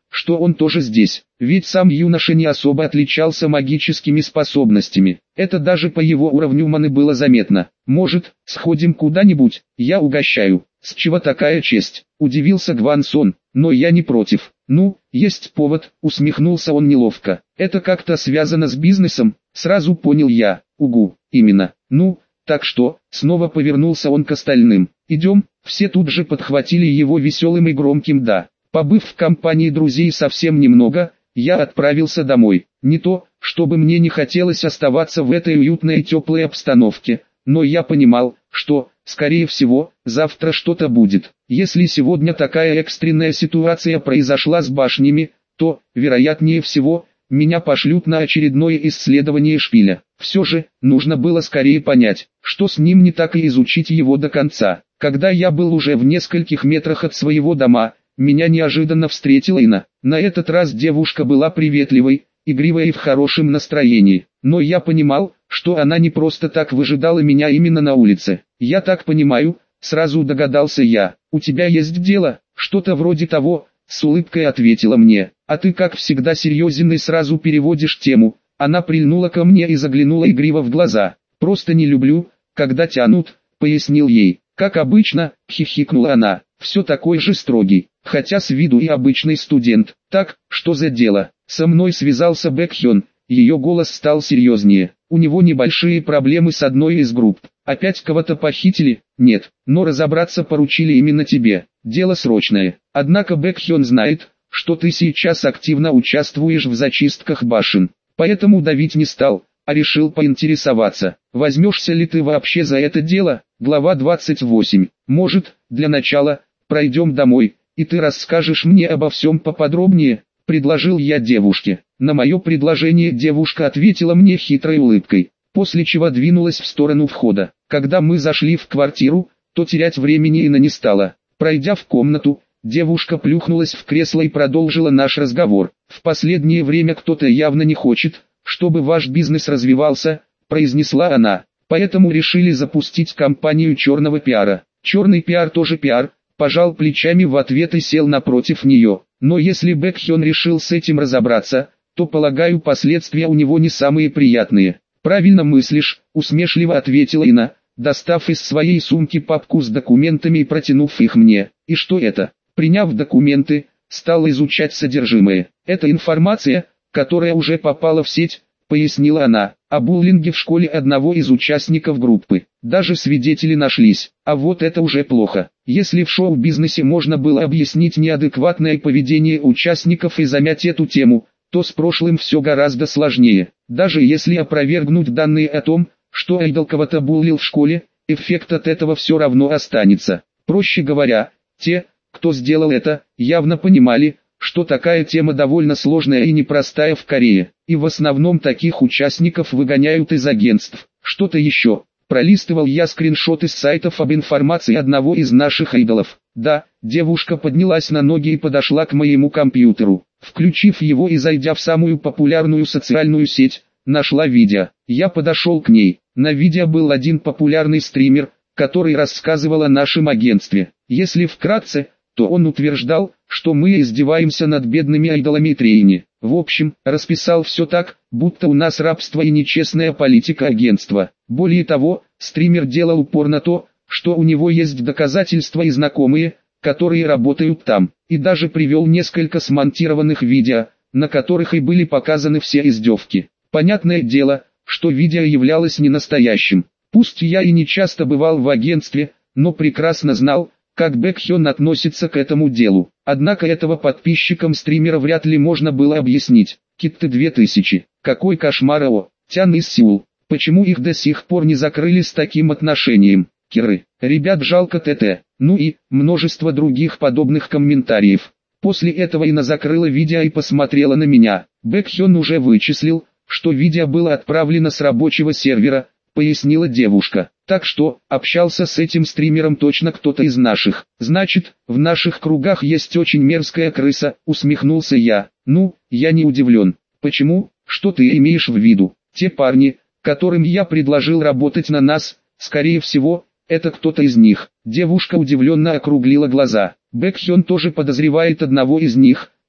что он тоже здесь, ведь сам юноша не особо отличался магическими способностями. Это даже по его уровню маны было заметно. «Может, сходим куда-нибудь, я угощаю». «С чего такая честь?» – удивился Гван Сон, но я не против. «Ну, есть повод», – усмехнулся он неловко. «Это как-то связано с бизнесом?» – сразу понял я. «Угу, именно. Ну, так что?» – снова повернулся он к остальным. «Идем?» Все тут же подхватили его веселым и громким «да». Побыв в компании друзей совсем немного, я отправился домой. Не то, чтобы мне не хотелось оставаться в этой уютной и теплой обстановке, но я понимал, что, скорее всего, завтра что-то будет. Если сегодня такая экстренная ситуация произошла с башнями, то, вероятнее всего, меня пошлют на очередное исследование шпиля. Все же, нужно было скорее понять, что с ним не так, и изучить его до конца. Когда я был уже в нескольких метрах от своего дома, меня неожиданно встретила Ина. На этот раз девушка была приветливой, игривой и в хорошем настроении. Но я понимал, что она не просто так выжидала меня именно на улице. «Я так понимаю», — сразу догадался я. «У тебя есть дело?» «Что-то вроде того», — с улыбкой ответила мне. «А ты, как всегда, серьезен и сразу переводишь тему». Она прильнула ко мне и заглянула игриво в глаза. «Просто не люблю, когда тянут», — пояснил ей. «Как обычно», — хихикнула она. «Все такой же строгий, хотя с виду и обычный студент». «Так, что за дело?» Со мной связался Бэкхён, ее голос стал серьезнее. «У него небольшие проблемы с одной из групп. Опять кого-то похитили?» «Нет, но разобраться поручили именно тебе. Дело срочное. Однако Бэкхён знает, что ты сейчас активно участвуешь в зачистках башен. Поэтому давить не стал, а решил поинтересоваться, возьмешься ли ты вообще за это дело?» Глава 28. «Может, для начала, пройдем домой, и ты расскажешь мне обо всем поподробнее», — предложил я девушке. На мое предложение девушка ответила мне хитрой улыбкой, после чего двинулась в сторону входа. Когда мы зашли в квартиру, то терять времени Ина не стала. Пройдя в комнату, девушка плюхнулась в кресло и продолжила наш разговор. «В последнее время кто-то явно не хочет, чтобы ваш бизнес развивался», — произнесла она. «Поэтому решили запустить кампанию черного пиара». «Черный пиар тоже пиар», — пожал плечами в ответ и сел напротив нее. «Но если Бэкхён решил с этим разобраться, то, полагаю, последствия у него не самые приятные». «Правильно мыслишь», — усмешливо ответила Ина, достав из своей сумки папку с документами и протянув их мне. «И что это?» Приняв документы, стал изучать содержимое. «Это информация, которая уже попала в сеть», — пояснила она, — «о буллинге в школе одного из участников группы. Даже свидетели нашлись. А вот это уже плохо. Если в шоу-бизнесе можно было объяснить неадекватное поведение участников и замять эту тему, то с прошлым все гораздо сложнее. Даже если опровергнуть данные о том, что айдол кого-то буллил в школе, эффект от этого все равно останется. Проще говоря, те, кто сделал это, явно понимали, что такая тема довольно сложная и непростая в Корее, и в основном таких участников выгоняют из агентств. Что-то еще. Пролистывал я скриншоты с сайтов об информации одного из наших айдолов. Да, девушка поднялась на ноги и подошла к моему компьютеру. Включив его и зайдя в самую популярную социальную сеть, нашла видео. Я подошел к ней. На видео был один популярный стример, который рассказывал о нашем агентстве. Если вкратце, то он утверждал, что мы издеваемся над бедными айдолами Трейни. В общем, расписал все так, будто у нас рабство и нечестная политика агентства. Более того, стример делал упор на то, что у него есть доказательства и знакомые, которые работают там, и даже привел несколько смонтированных видео, на которых и были показаны все издевки. Понятное дело, что видео являлось не настоящим. Пусть я и не часто бывал в агентстве, но прекрасно знал, как Бэкхён относится к этому делу. Однако этого подписчикам стримера вряд ли можно было объяснить. Китты 2000. Какой кошмар, Тян из Сеул. Почему их до сих пор не закрыли с таким отношением? Киры. Ребят, жалко ТТ. Ну и множество других подобных комментариев. После этого Ина закрыла видео и посмотрела на меня. Бэкхён уже вычислил, что видео было отправлено с рабочего сервера, пояснила девушка. Так что, общался с этим стримером точно кто-то из наших. Значит, в наших кругах есть очень мерзкая крыса, усмехнулся я. Ну, я не удивлен. Почему? Что ты имеешь в виду? Те парни, которым я предложил работать на нас, скорее всего, это кто-то из них. Девушка удивленно округлила глаза. Бэкхён тоже подозревает одного из них,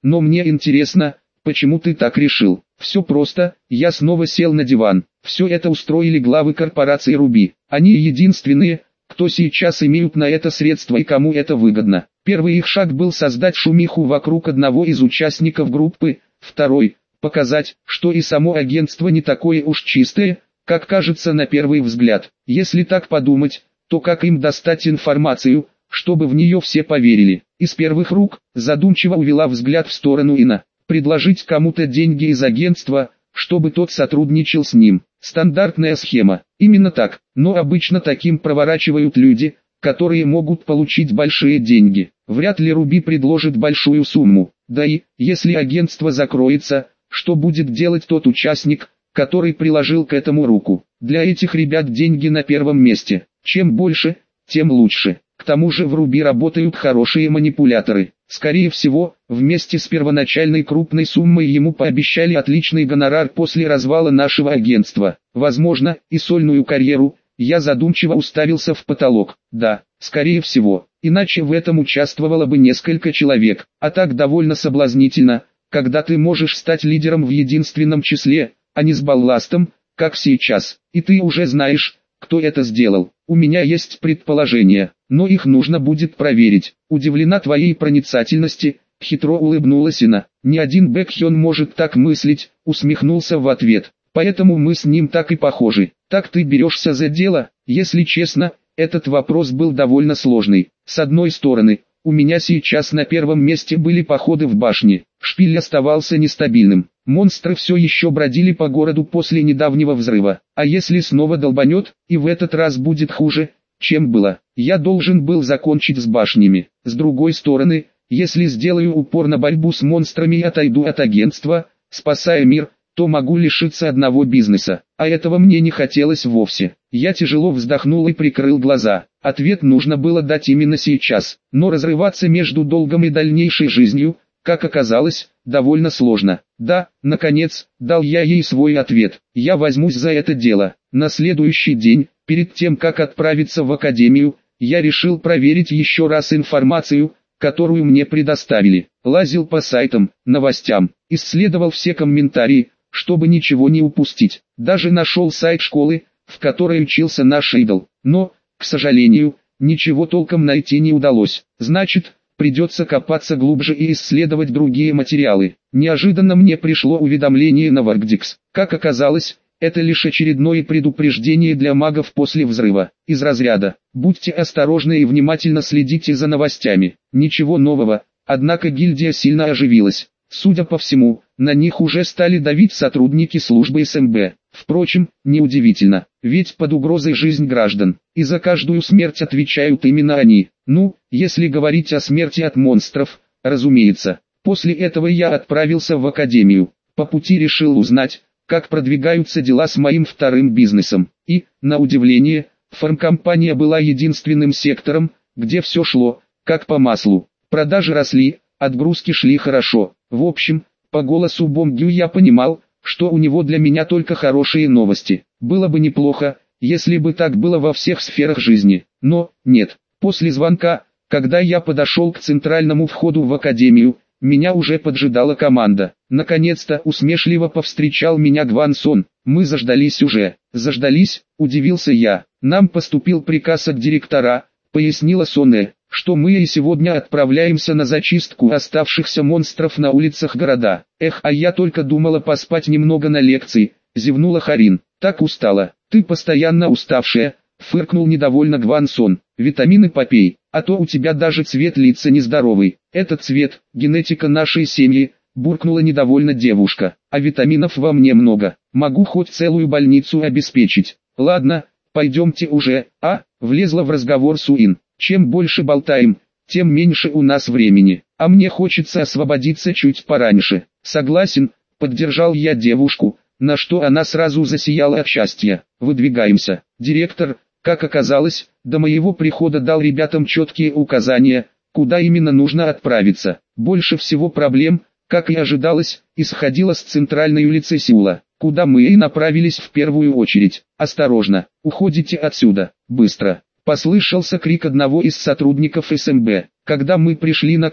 но мне интересно, почему ты так решил? Все просто, я снова сел на диван. Все это устроили главы корпорации Руби. Они единственные, кто сейчас имеют на это средства и кому это выгодно. Первый их шаг был создать шумиху вокруг одного из участников группы, второй – показать, что и само агентство не такое уж чистое, как кажется на первый взгляд. Если так подумать, то как им достать информацию, чтобы в нее все поверили? Из первых рук, задумчиво увела взгляд в сторону Ина. Предложить кому-то деньги из агентства, чтобы тот сотрудничал с ним. Стандартная схема. Именно так, но обычно таким проворачивают люди, которые могут получить большие деньги. Вряд ли Руби предложит большую сумму. Да и, если агентство закроется, что будет делать тот участник, который приложил к этому руку? Для этих ребят деньги на первом месте. Чем больше, тем лучше. К тому же в Руби работают хорошие манипуляторы. Скорее всего, вместе с первоначальной крупной суммой ему пообещали отличный гонорар после развала нашего агентства. Возможно, и сольную карьеру. Я задумчиво уставился в потолок. Да, скорее всего. Иначе в этом участвовало бы несколько человек. А так довольно соблазнительно, когда ты можешь стать лидером в единственном числе, а не с балластом, как сейчас. И ты уже знаешь, кто это сделал. У меня есть предположения, но их нужно будет проверить. Удивлена твоей проницательности, хитро улыбнулась Ина. Ни один Бэкхён может так мыслить, усмехнулся в ответ. Поэтому мы с ним так и похожи. Так ты берешься за дело? Если честно, этот вопрос был довольно сложный. С одной стороны, у меня сейчас на первом месте были походы в башне. Шпиль оставался нестабильным. Монстры все еще бродили по городу после недавнего взрыва. А если снова долбанет, и в этот раз будет хуже, чем было? Я должен был закончить с башнями. С другой стороны, если сделаю упор на борьбу с монстрами и отойду от агентства, спасая мир, то могу лишиться одного бизнеса. А этого мне не хотелось вовсе. Я тяжело вздохнул и прикрыл глаза. Ответ нужно было дать именно сейчас. Но разрываться между долгом и дальнейшей жизнью, как оказалось, довольно сложно. Да, наконец, дал я ей свой ответ. Я возьмусь за это дело. На следующий день, перед тем как отправиться в академию, я решил проверить еще раз информацию, которую мне предоставили. Лазил по сайтам, новостям, исследовал все комментарии, чтобы ничего не упустить. Даже нашел сайт школы, в которой учился наш идол. Но, к сожалению, ничего толком найти не удалось. Значит, придется копаться глубже и исследовать другие материалы. Неожиданно мне пришло уведомление на Варгдикс. Как оказалось, это лишь очередное предупреждение для магов после взрыва. Из разряда: будьте осторожны и внимательно следите за новостями. Ничего нового, однако гильдия сильно оживилась. Судя по всему, на них уже стали давить сотрудники службы СМБ. Впрочем, неудивительно, ведь под угрозой жизнь граждан, и за каждую смерть отвечают именно они. Ну, если говорить о смерти от монстров, разумеется. После этого я отправился в академию. По пути решил узнать, как продвигаются дела с моим вторым бизнесом. И, на удивление, фармкомпания была единственным сектором, где все шло, как по маслу. Продажи росли, отгрузки шли хорошо. В общем, по голосу Бомгю я понимал, что у него для меня только хорошие новости. Было бы неплохо, если бы так было во всех сферах жизни. Но, нет. После звонка, когда я подошел к центральному входу в академию, меня уже поджидала команда. Наконец-то усмешливо повстречал меня Гван Сон. Мы заждались уже. Заждались, удивился я. Нам поступил приказ от директора, пояснила Соне, что мы и сегодня отправляемся на зачистку оставшихся монстров на улицах города. Эх, а я только думала поспать немного на лекции, зевнула Харин. Так устала. Ты постоянно уставшая, фыркнул недовольно Гван Сон. Витамины попей, а то у тебя даже цвет лица нездоровый. Этот цвет, генетика нашей семьи, буркнула недовольно девушка. А витаминов во мне много, могу хоть целую больницу обеспечить. Ладно, пойдемте уже, влезла в разговор Суин. Чем больше болтаем, тем меньше у нас времени, а мне хочется освободиться чуть пораньше. Согласен, поддержал я девушку, на что она сразу засияла от счастья. Выдвигаемся. Директор, как оказалось, до моего прихода дал ребятам четкие указания, куда именно нужно отправиться. Больше всего проблем, как и ожидалось, исходило с центральной улицы Сеула, куда мы и направились в первую очередь. Осторожно, уходите отсюда, быстро. Послышался крик одного из сотрудников СМБ. Когда мы пришли на крик,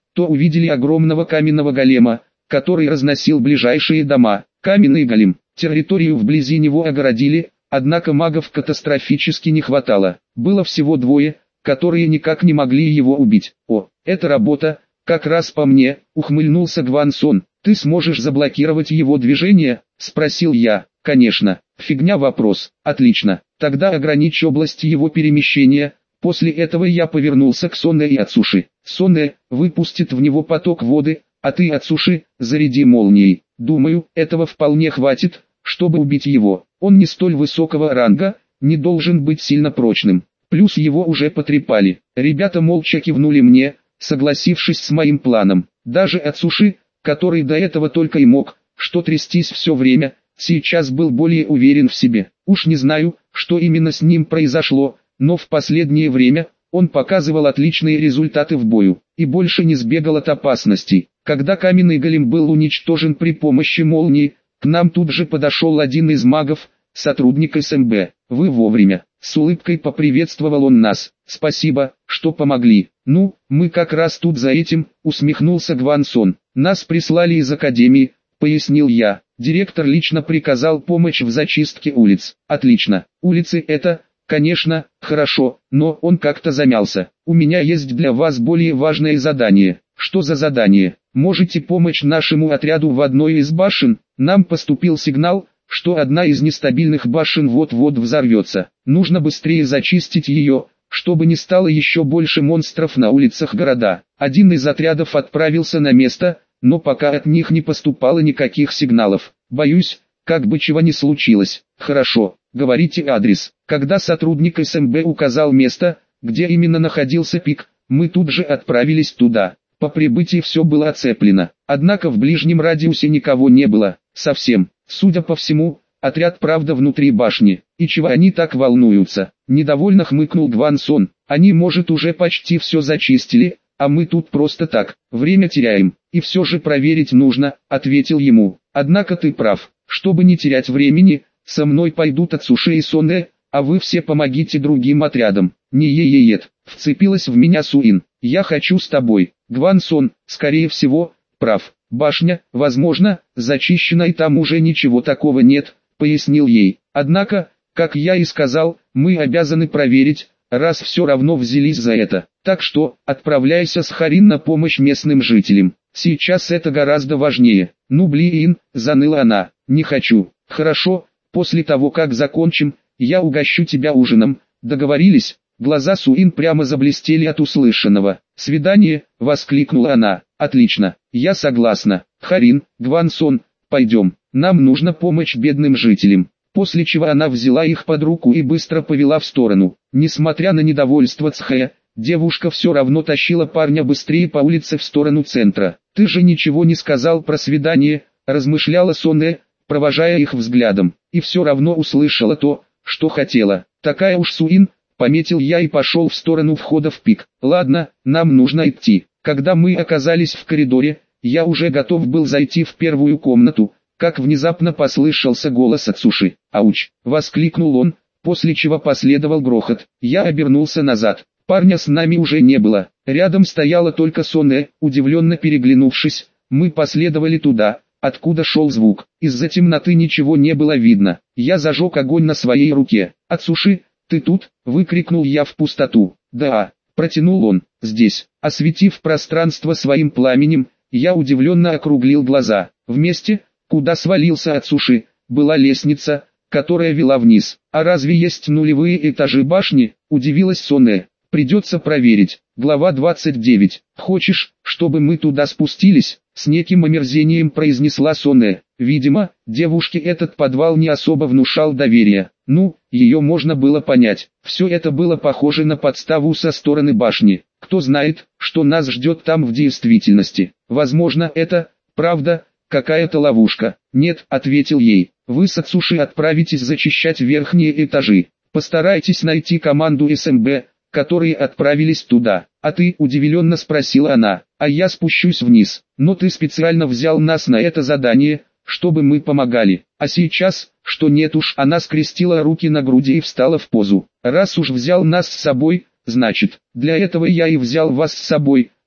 то увидели огромного каменного голема, который разносил ближайшие дома. Каменный голем. Территорию вблизи него огородили, однако магов катастрофически не хватало. Было всего двое, которые никак не могли его убить. О, эта работа, как раз по мне, ухмыльнулся Гван Сон. Ты сможешь заблокировать его движение? Спросил я. Конечно. Фигня вопрос. Отлично. Тогда ограничь область его перемещения. После этого я повернулся к Сонне и Ацуши. Сонне выпустит в него поток воды, а ты, Ацуши, заряди молнией. Думаю, этого вполне хватит, чтобы убить его. Он не столь высокого ранга, не должен быть сильно прочным. Плюс его уже потрепали. Ребята молча кивнули мне, согласившись с моим планом. Даже Ацуши, который до этого только и мог, что трястись все время, сейчас был более уверен в себе. Уж не знаю, что именно с ним произошло, но в последнее время он показывал отличные результаты в бою и больше не сбегал от опасностей. Когда каменный голем был уничтожен при помощи молнии, к нам тут же подошел один из магов, сотрудник СМБ. Вы вовремя. С улыбкой поприветствовал он нас. Спасибо, что помогли. Ну, мы как раз тут за этим, усмехнулся Гван Сон. Нас прислали из академии, пояснил я. Директор лично приказал помощь в зачистке улиц. Отлично. Улицы это, конечно, хорошо, но он как-то замялся. У меня есть для вас более важное задание. Что за задание? Можете помочь нашему отряду в одной из башен? Нам поступил сигнал, что одна из нестабильных башен вот-вот взорвется. Нужно быстрее зачистить ее, чтобы не стало еще больше монстров на улицах города. Один из отрядов отправился на место, но пока от них не поступало никаких сигналов. Боюсь, как бы чего ни случилось. Хорошо, говорите адрес. Когда сотрудник СМБ указал место, где именно находился пик, мы тут же отправились туда. По прибытии все было оцеплено, однако в ближнем радиусе никого не было, совсем. Судя по всему, отряд правда внутри башни. И чего они так волнуются? Недовольно хмыкнул Гван Сон. Они, может, уже почти все зачистили, а мы тут просто так, время теряем. И все же проверить нужно, ответил ему. Однако ты прав, чтобы не терять времени, со мной пойдут Ацуши и Сонне, а вы все помогите другим отрядам. Не е-е-ет, вцепилась в меня Суин. Я хочу с тобой. Гван Сон, скорее всего, прав. Башня, возможно, зачищена и там уже ничего такого нет, пояснил ей. Однако, как я и сказал, мы обязаны проверить, раз все равно взялись за это. Так что, отправляйся с Харин на помощь местным жителям. Сейчас это гораздо важнее. Ну блин, заныла она. Не хочу. Хорошо, после того как закончим, я угощу тебя ужином. Договорились? Глаза Суин прямо заблестели от услышанного. «Свидание!» — воскликнула она. «Отлично, я согласна. Харин, Гван Сон, пойдем, нам нужно помочь бедным жителям». После чего она взяла их под руку и быстро повела в сторону. Несмотря на недовольство Цхэ, девушка все равно тащила парня быстрее по улице в сторону центра. «Ты же ничего не сказал про свидание», — размышляла Сонне, провожая их взглядом. И все равно услышала то, что хотела. «Такая уж Суин», — пометил я и пошел в сторону входа в пик. «Ладно, нам нужно идти». Когда мы оказались в коридоре, я уже готов был зайти в первую комнату, как внезапно послышался голос Ацуши. «Ауч!» — воскликнул он, после чего последовал грохот. Я обернулся назад. Парня с нами уже не было. Рядом стояла только Сонне. Удивленно переглянувшись, мы последовали туда, откуда шел звук. Из-за темноты ничего не было видно. Я зажег огонь на своей руке. «Ацуши, ты тут?» — выкрикнул я в пустоту. «Да», — протянул он. «Здесь». Осветив пространство своим пламенем, я удивленно округлил глаза. В месте, куда свалился Ацуши, была лестница, которая вела вниз. «А разве есть нулевые этажи башни?» — удивилась Сонне. «Придется проверить». Глава 29. «Хочешь, чтобы мы туда спустились?» — с неким омерзением произнесла Сонне. Видимо, девушке этот подвал не особо внушал доверия. Ну, ее можно было понять. Все это было похоже на подставу со стороны башни. Кто знает, что нас ждет там в действительности. Возможно, это, правда, какая-то ловушка. «Нет», — ответил ей, — «вы с Ацуши отправитесь зачищать верхние этажи. Постарайтесь найти команду СМБ, которые отправились туда». «А ты?» — удивленно спросила она. «А я спущусь вниз. Но ты специально взял нас на это задание, чтобы мы помогали. А сейчас, что нет уж». Она скрестила руки на груди и встала в позу. «Раз уж взял нас с собой, значит, для этого я и взял вас с собой»,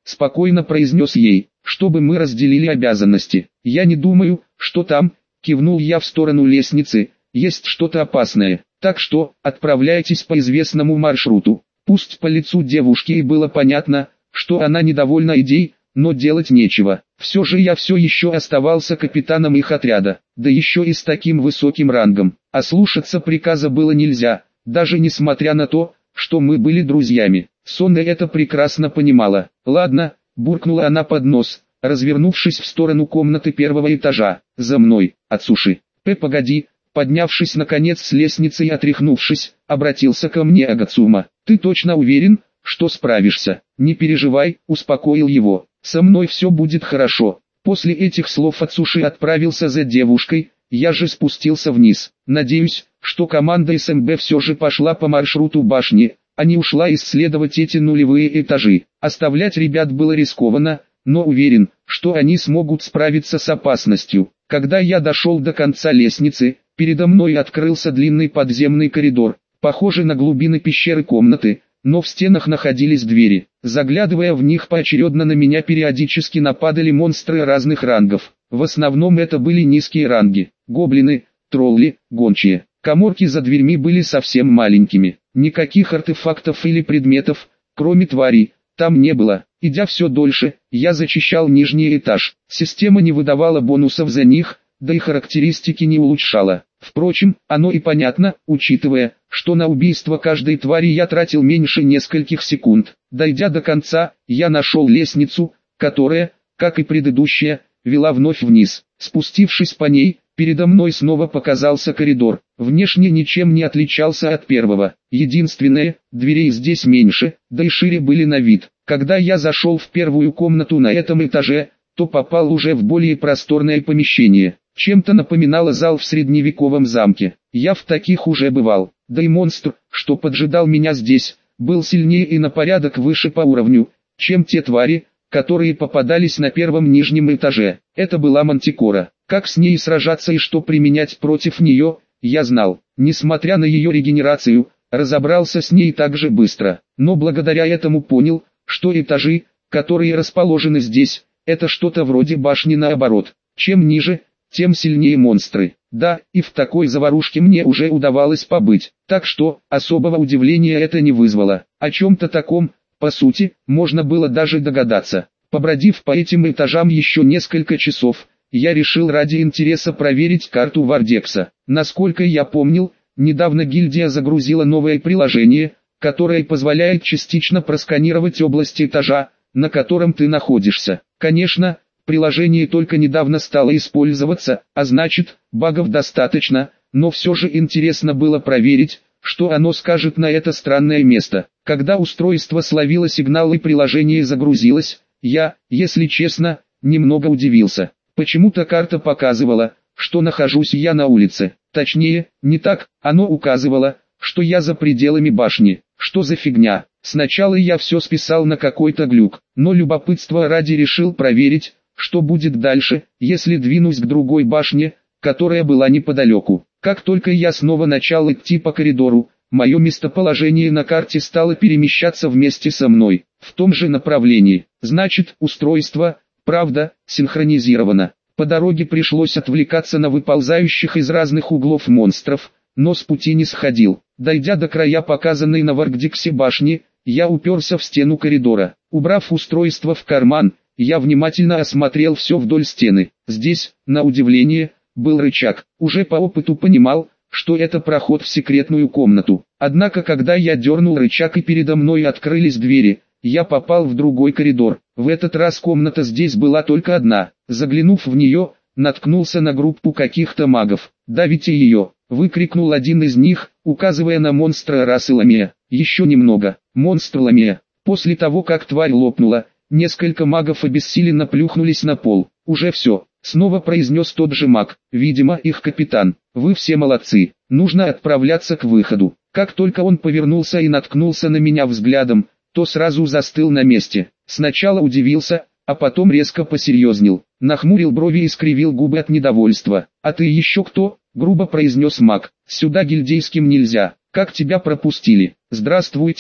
спокойно произнес ей, чтобы мы разделили обязанности. Я не думаю, что там, кивнул я в сторону лестницы, есть что-то опасное. Так что, отправляйтесь по известному маршруту. Пусть по лицу девушки и было понятно, что она недовольна идеей, но делать нечего. Все же я все еще оставался капитаном их отряда, да еще и с таким высоким рангом. А слушаться приказа было нельзя, даже несмотря на то, что мы были друзьями. Сонна это прекрасно понимала. «Ладно», — буркнула она под нос, развернувшись в сторону комнаты первого этажа. «За мной, Ацуши». Погоди». Поднявшись наконец с лестницы и отряхнувшись, обратился ко мне Агацума. «Ты точно уверен, что справишься?» «Не переживай», — успокоил его. «Со мной все будет хорошо». После этих слов Ацуши отправился за девушкой, я же спустился вниз. Надеюсь, что команда СМБ все же пошла по маршруту башни, а не ушла исследовать эти нулевые этажи. Оставлять ребят было рискованно, но уверен, что они смогут справиться с опасностью. Когда я дошел до конца лестницы, передо мной открылся длинный подземный коридор, похожий на глубины пещеры комнаты, но в стенах находились двери. Заглядывая в них поочередно, на меня периодически нападали монстры разных рангов. В основном это были низкие ранги: гоблины, тролли, гончие. Каморки за дверьми были совсем маленькими. Никаких артефактов или предметов, кроме тварей, там не было. Идя все дольше, я зачищал нижний этаж. Система не выдавала бонусов за них, да и характеристики не улучшала. Впрочем, оно и понятно, учитывая, что на убийство каждой твари я тратил меньше нескольких секунд. Дойдя до конца, я нашел лестницу, которая, как и предыдущая, вела вновь вниз. Спустившись по ней, передо мной снова показался коридор. Внешне ничем не отличался от первого. Единственное, дверей здесь меньше, да и шире были на вид. Когда я зашел в первую комнату на этом этаже, то попал уже в более просторное помещение. Чем-то напоминало зал в средневековом замке. Я в таких уже бывал. Да и монстр, что поджидал меня здесь, был сильнее и на порядок выше по уровню, чем те твари, которые попадались на первом нижнем этаже. Это была Мантикора. Как с ней сражаться и что применять против нее, я знал. Несмотря на ее регенерацию, разобрался с ней так же быстро. Но благодаря этому понял, что этажи, которые расположены здесь, это что-то вроде башни наоборот. Чем ниже, тем сильнее монстры. Да, и в такой заварушке мне уже удавалось побыть. Так что, особого удивления это не вызвало. О чем-то таком, по сути, можно было даже догадаться. Побродив по этим этажам еще несколько часов, я решил ради интереса проверить карту Вардекса. Насколько я помнил, недавно гильдия загрузила новое приложение, которое позволяет частично просканировать область этажа, на котором ты находишься. Конечно, приложение только недавно стало использоваться, а значит, багов достаточно, но все же интересно было проверить, что оно скажет на это странное место. Когда устройство словило сигнал и приложение загрузилось, я, если честно, немного удивился. Почему-то карта показывала, что нахожусь я на улице. Точнее, не так, оно указывало, что я за пределами башни. Что за фигня? Сначала я все списал на какой-то глюк, но любопытство ради решил проверить, что будет дальше, если двинусь к другой башне, которая была неподалеку. Как только я снова начал идти по коридору, мое местоположение на карте стало перемещаться вместе со мной, в том же направлении. Значит, устройство, правда, синхронизировано. По дороге пришлось отвлекаться на выползающих из разных углов монстров, но с пути не сходил. Дойдя до края показанной на Вардексе башни, я уперся в стену коридора. Убрав устройство в карман, я внимательно осмотрел все вдоль стены. Здесь, на удивление, был рычаг. Уже по опыту понимал, что это проход в секретную комнату. Однако когда я дернул рычаг и передо мной открылись двери, я попал в другой коридор. В этот раз комната здесь была только одна. Заглянув в нее, наткнулся на группу каких-то магов. «Давите ее!» — выкрикнул один из них, указывая на монстра расы Ламия. «Еще немного!» Монстр Ламия. После того, как тварь лопнула, несколько магов обессиленно плюхнулись на пол. «Уже все!» — снова произнес тот же маг, видимо их капитан. «Вы все молодцы, нужно отправляться к выходу». Как только он повернулся и наткнулся на меня взглядом, то сразу застыл на месте. Сначала удивился, а потом резко посерьезнел. Нахмурил брови и скривил губы от недовольства. «А ты еще кто?» — грубо произнес маг. «Сюда гильдейским нельзя. Как тебя пропустили?» «Здравствуйте»,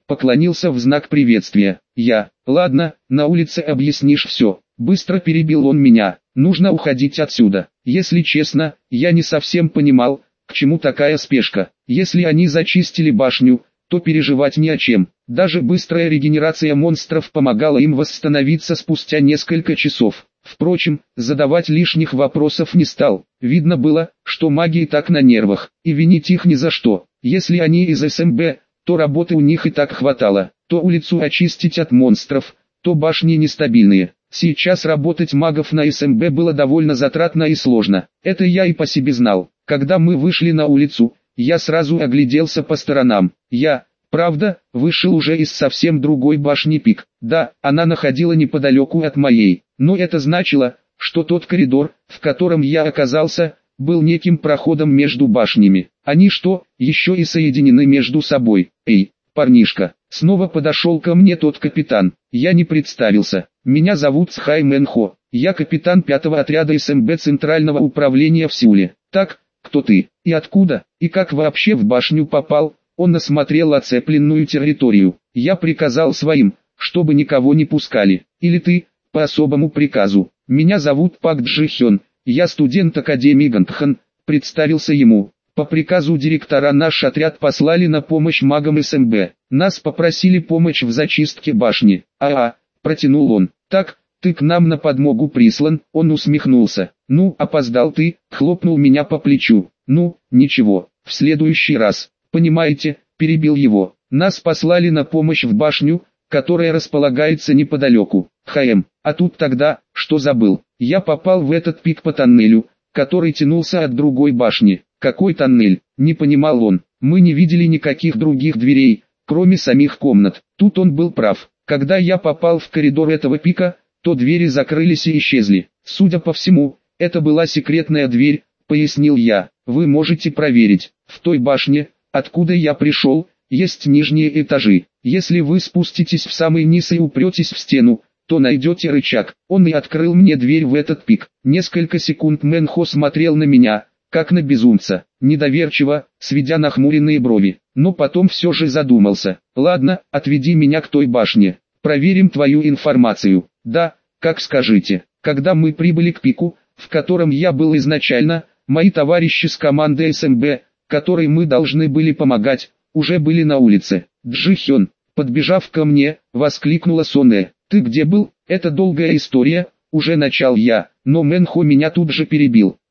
поклонился в знак приветствия. Ладно, на улице объяснишь все. Быстро перебил он меня. Нужно уходить отсюда. Если честно, я не совсем понимал, к чему такая спешка. Если они зачистили башню, то переживать не о чем. Даже быстрая регенерация монстров помогала им восстановиться спустя несколько часов. Впрочем, задавать лишних вопросов не стал. Видно было, что маги и так на нервах, и винить их ни за что. Если они из СМБ, то работы у них и так хватало. То улицу очистить от монстров, то башни нестабильные. Сейчас работать магов на СМБ было довольно затратно и сложно. Это я и по себе знал. Когда мы вышли на улицу, я сразу огляделся по сторонам. Правда, вышел уже из совсем другой башни пик. Да, она находила неподалеку от моей. Но это значило, что тот коридор, в котором я оказался, был неким проходом между башнями. Они что, еще и соединены между собой? Эй, парнишка, снова подошел ко мне тот капитан. Я не представился. Меня зовут Схай Мэнхо. Я капитан 5-го отряда СМБ Центрального управления в Сеуле. Так, кто ты? И откуда? И как вообще в башню попал? Он осмотрел оцепленную территорию. Я приказал своим, чтобы никого не пускали. Или ты, по особому приказу. Меня зовут Пак Джи Хён. Я студент Академии Гандхан, представился ему. По приказу директора наш отряд послали на помощь магам СМБ. Нас попросили помочь в зачистке башни. Протянул он. Так, ты к нам на подмогу прислан, он усмехнулся. Ну, опоздал ты, хлопнул меня по плечу. Ну, ничего, в следующий раз. Понимаете, перебил его. Нас послали на помощь в башню, которая располагается неподалеку. А тут тогда, что забыл? Я попал в этот пик по тоннелю, который тянулся от другой башни. Какой тоннель? Не понимал он. Мы не видели никаких других дверей, кроме самих комнат. Тут он был прав. Когда я попал в коридор этого пика, то двери закрылись и исчезли. Судя по всему, это была секретная дверь, пояснил я. Вы можете проверить. В той башне, откуда я пришел, есть нижние этажи. Если вы спуститесь в самый низ и упретесь в стену, то найдете рычаг. Он и открыл мне дверь в этот пик. Несколько секунд Мэнхо смотрел на меня, как на безумца, недоверчиво, сведя нахмуренные брови. Но потом все же задумался. Ладно, отведи меня к той башне. Проверим твою информацию. Да, как скажете. Когда мы прибыли к пику, в котором я был изначально, мои товарищи с команды СМБ, которой мы должны были помогать, уже были на улице. Джи Хён, подбежав ко мне, воскликнула Соне. Ты где был? Это долгая история, уже начал я, но Мэнхо меня тут же перебил.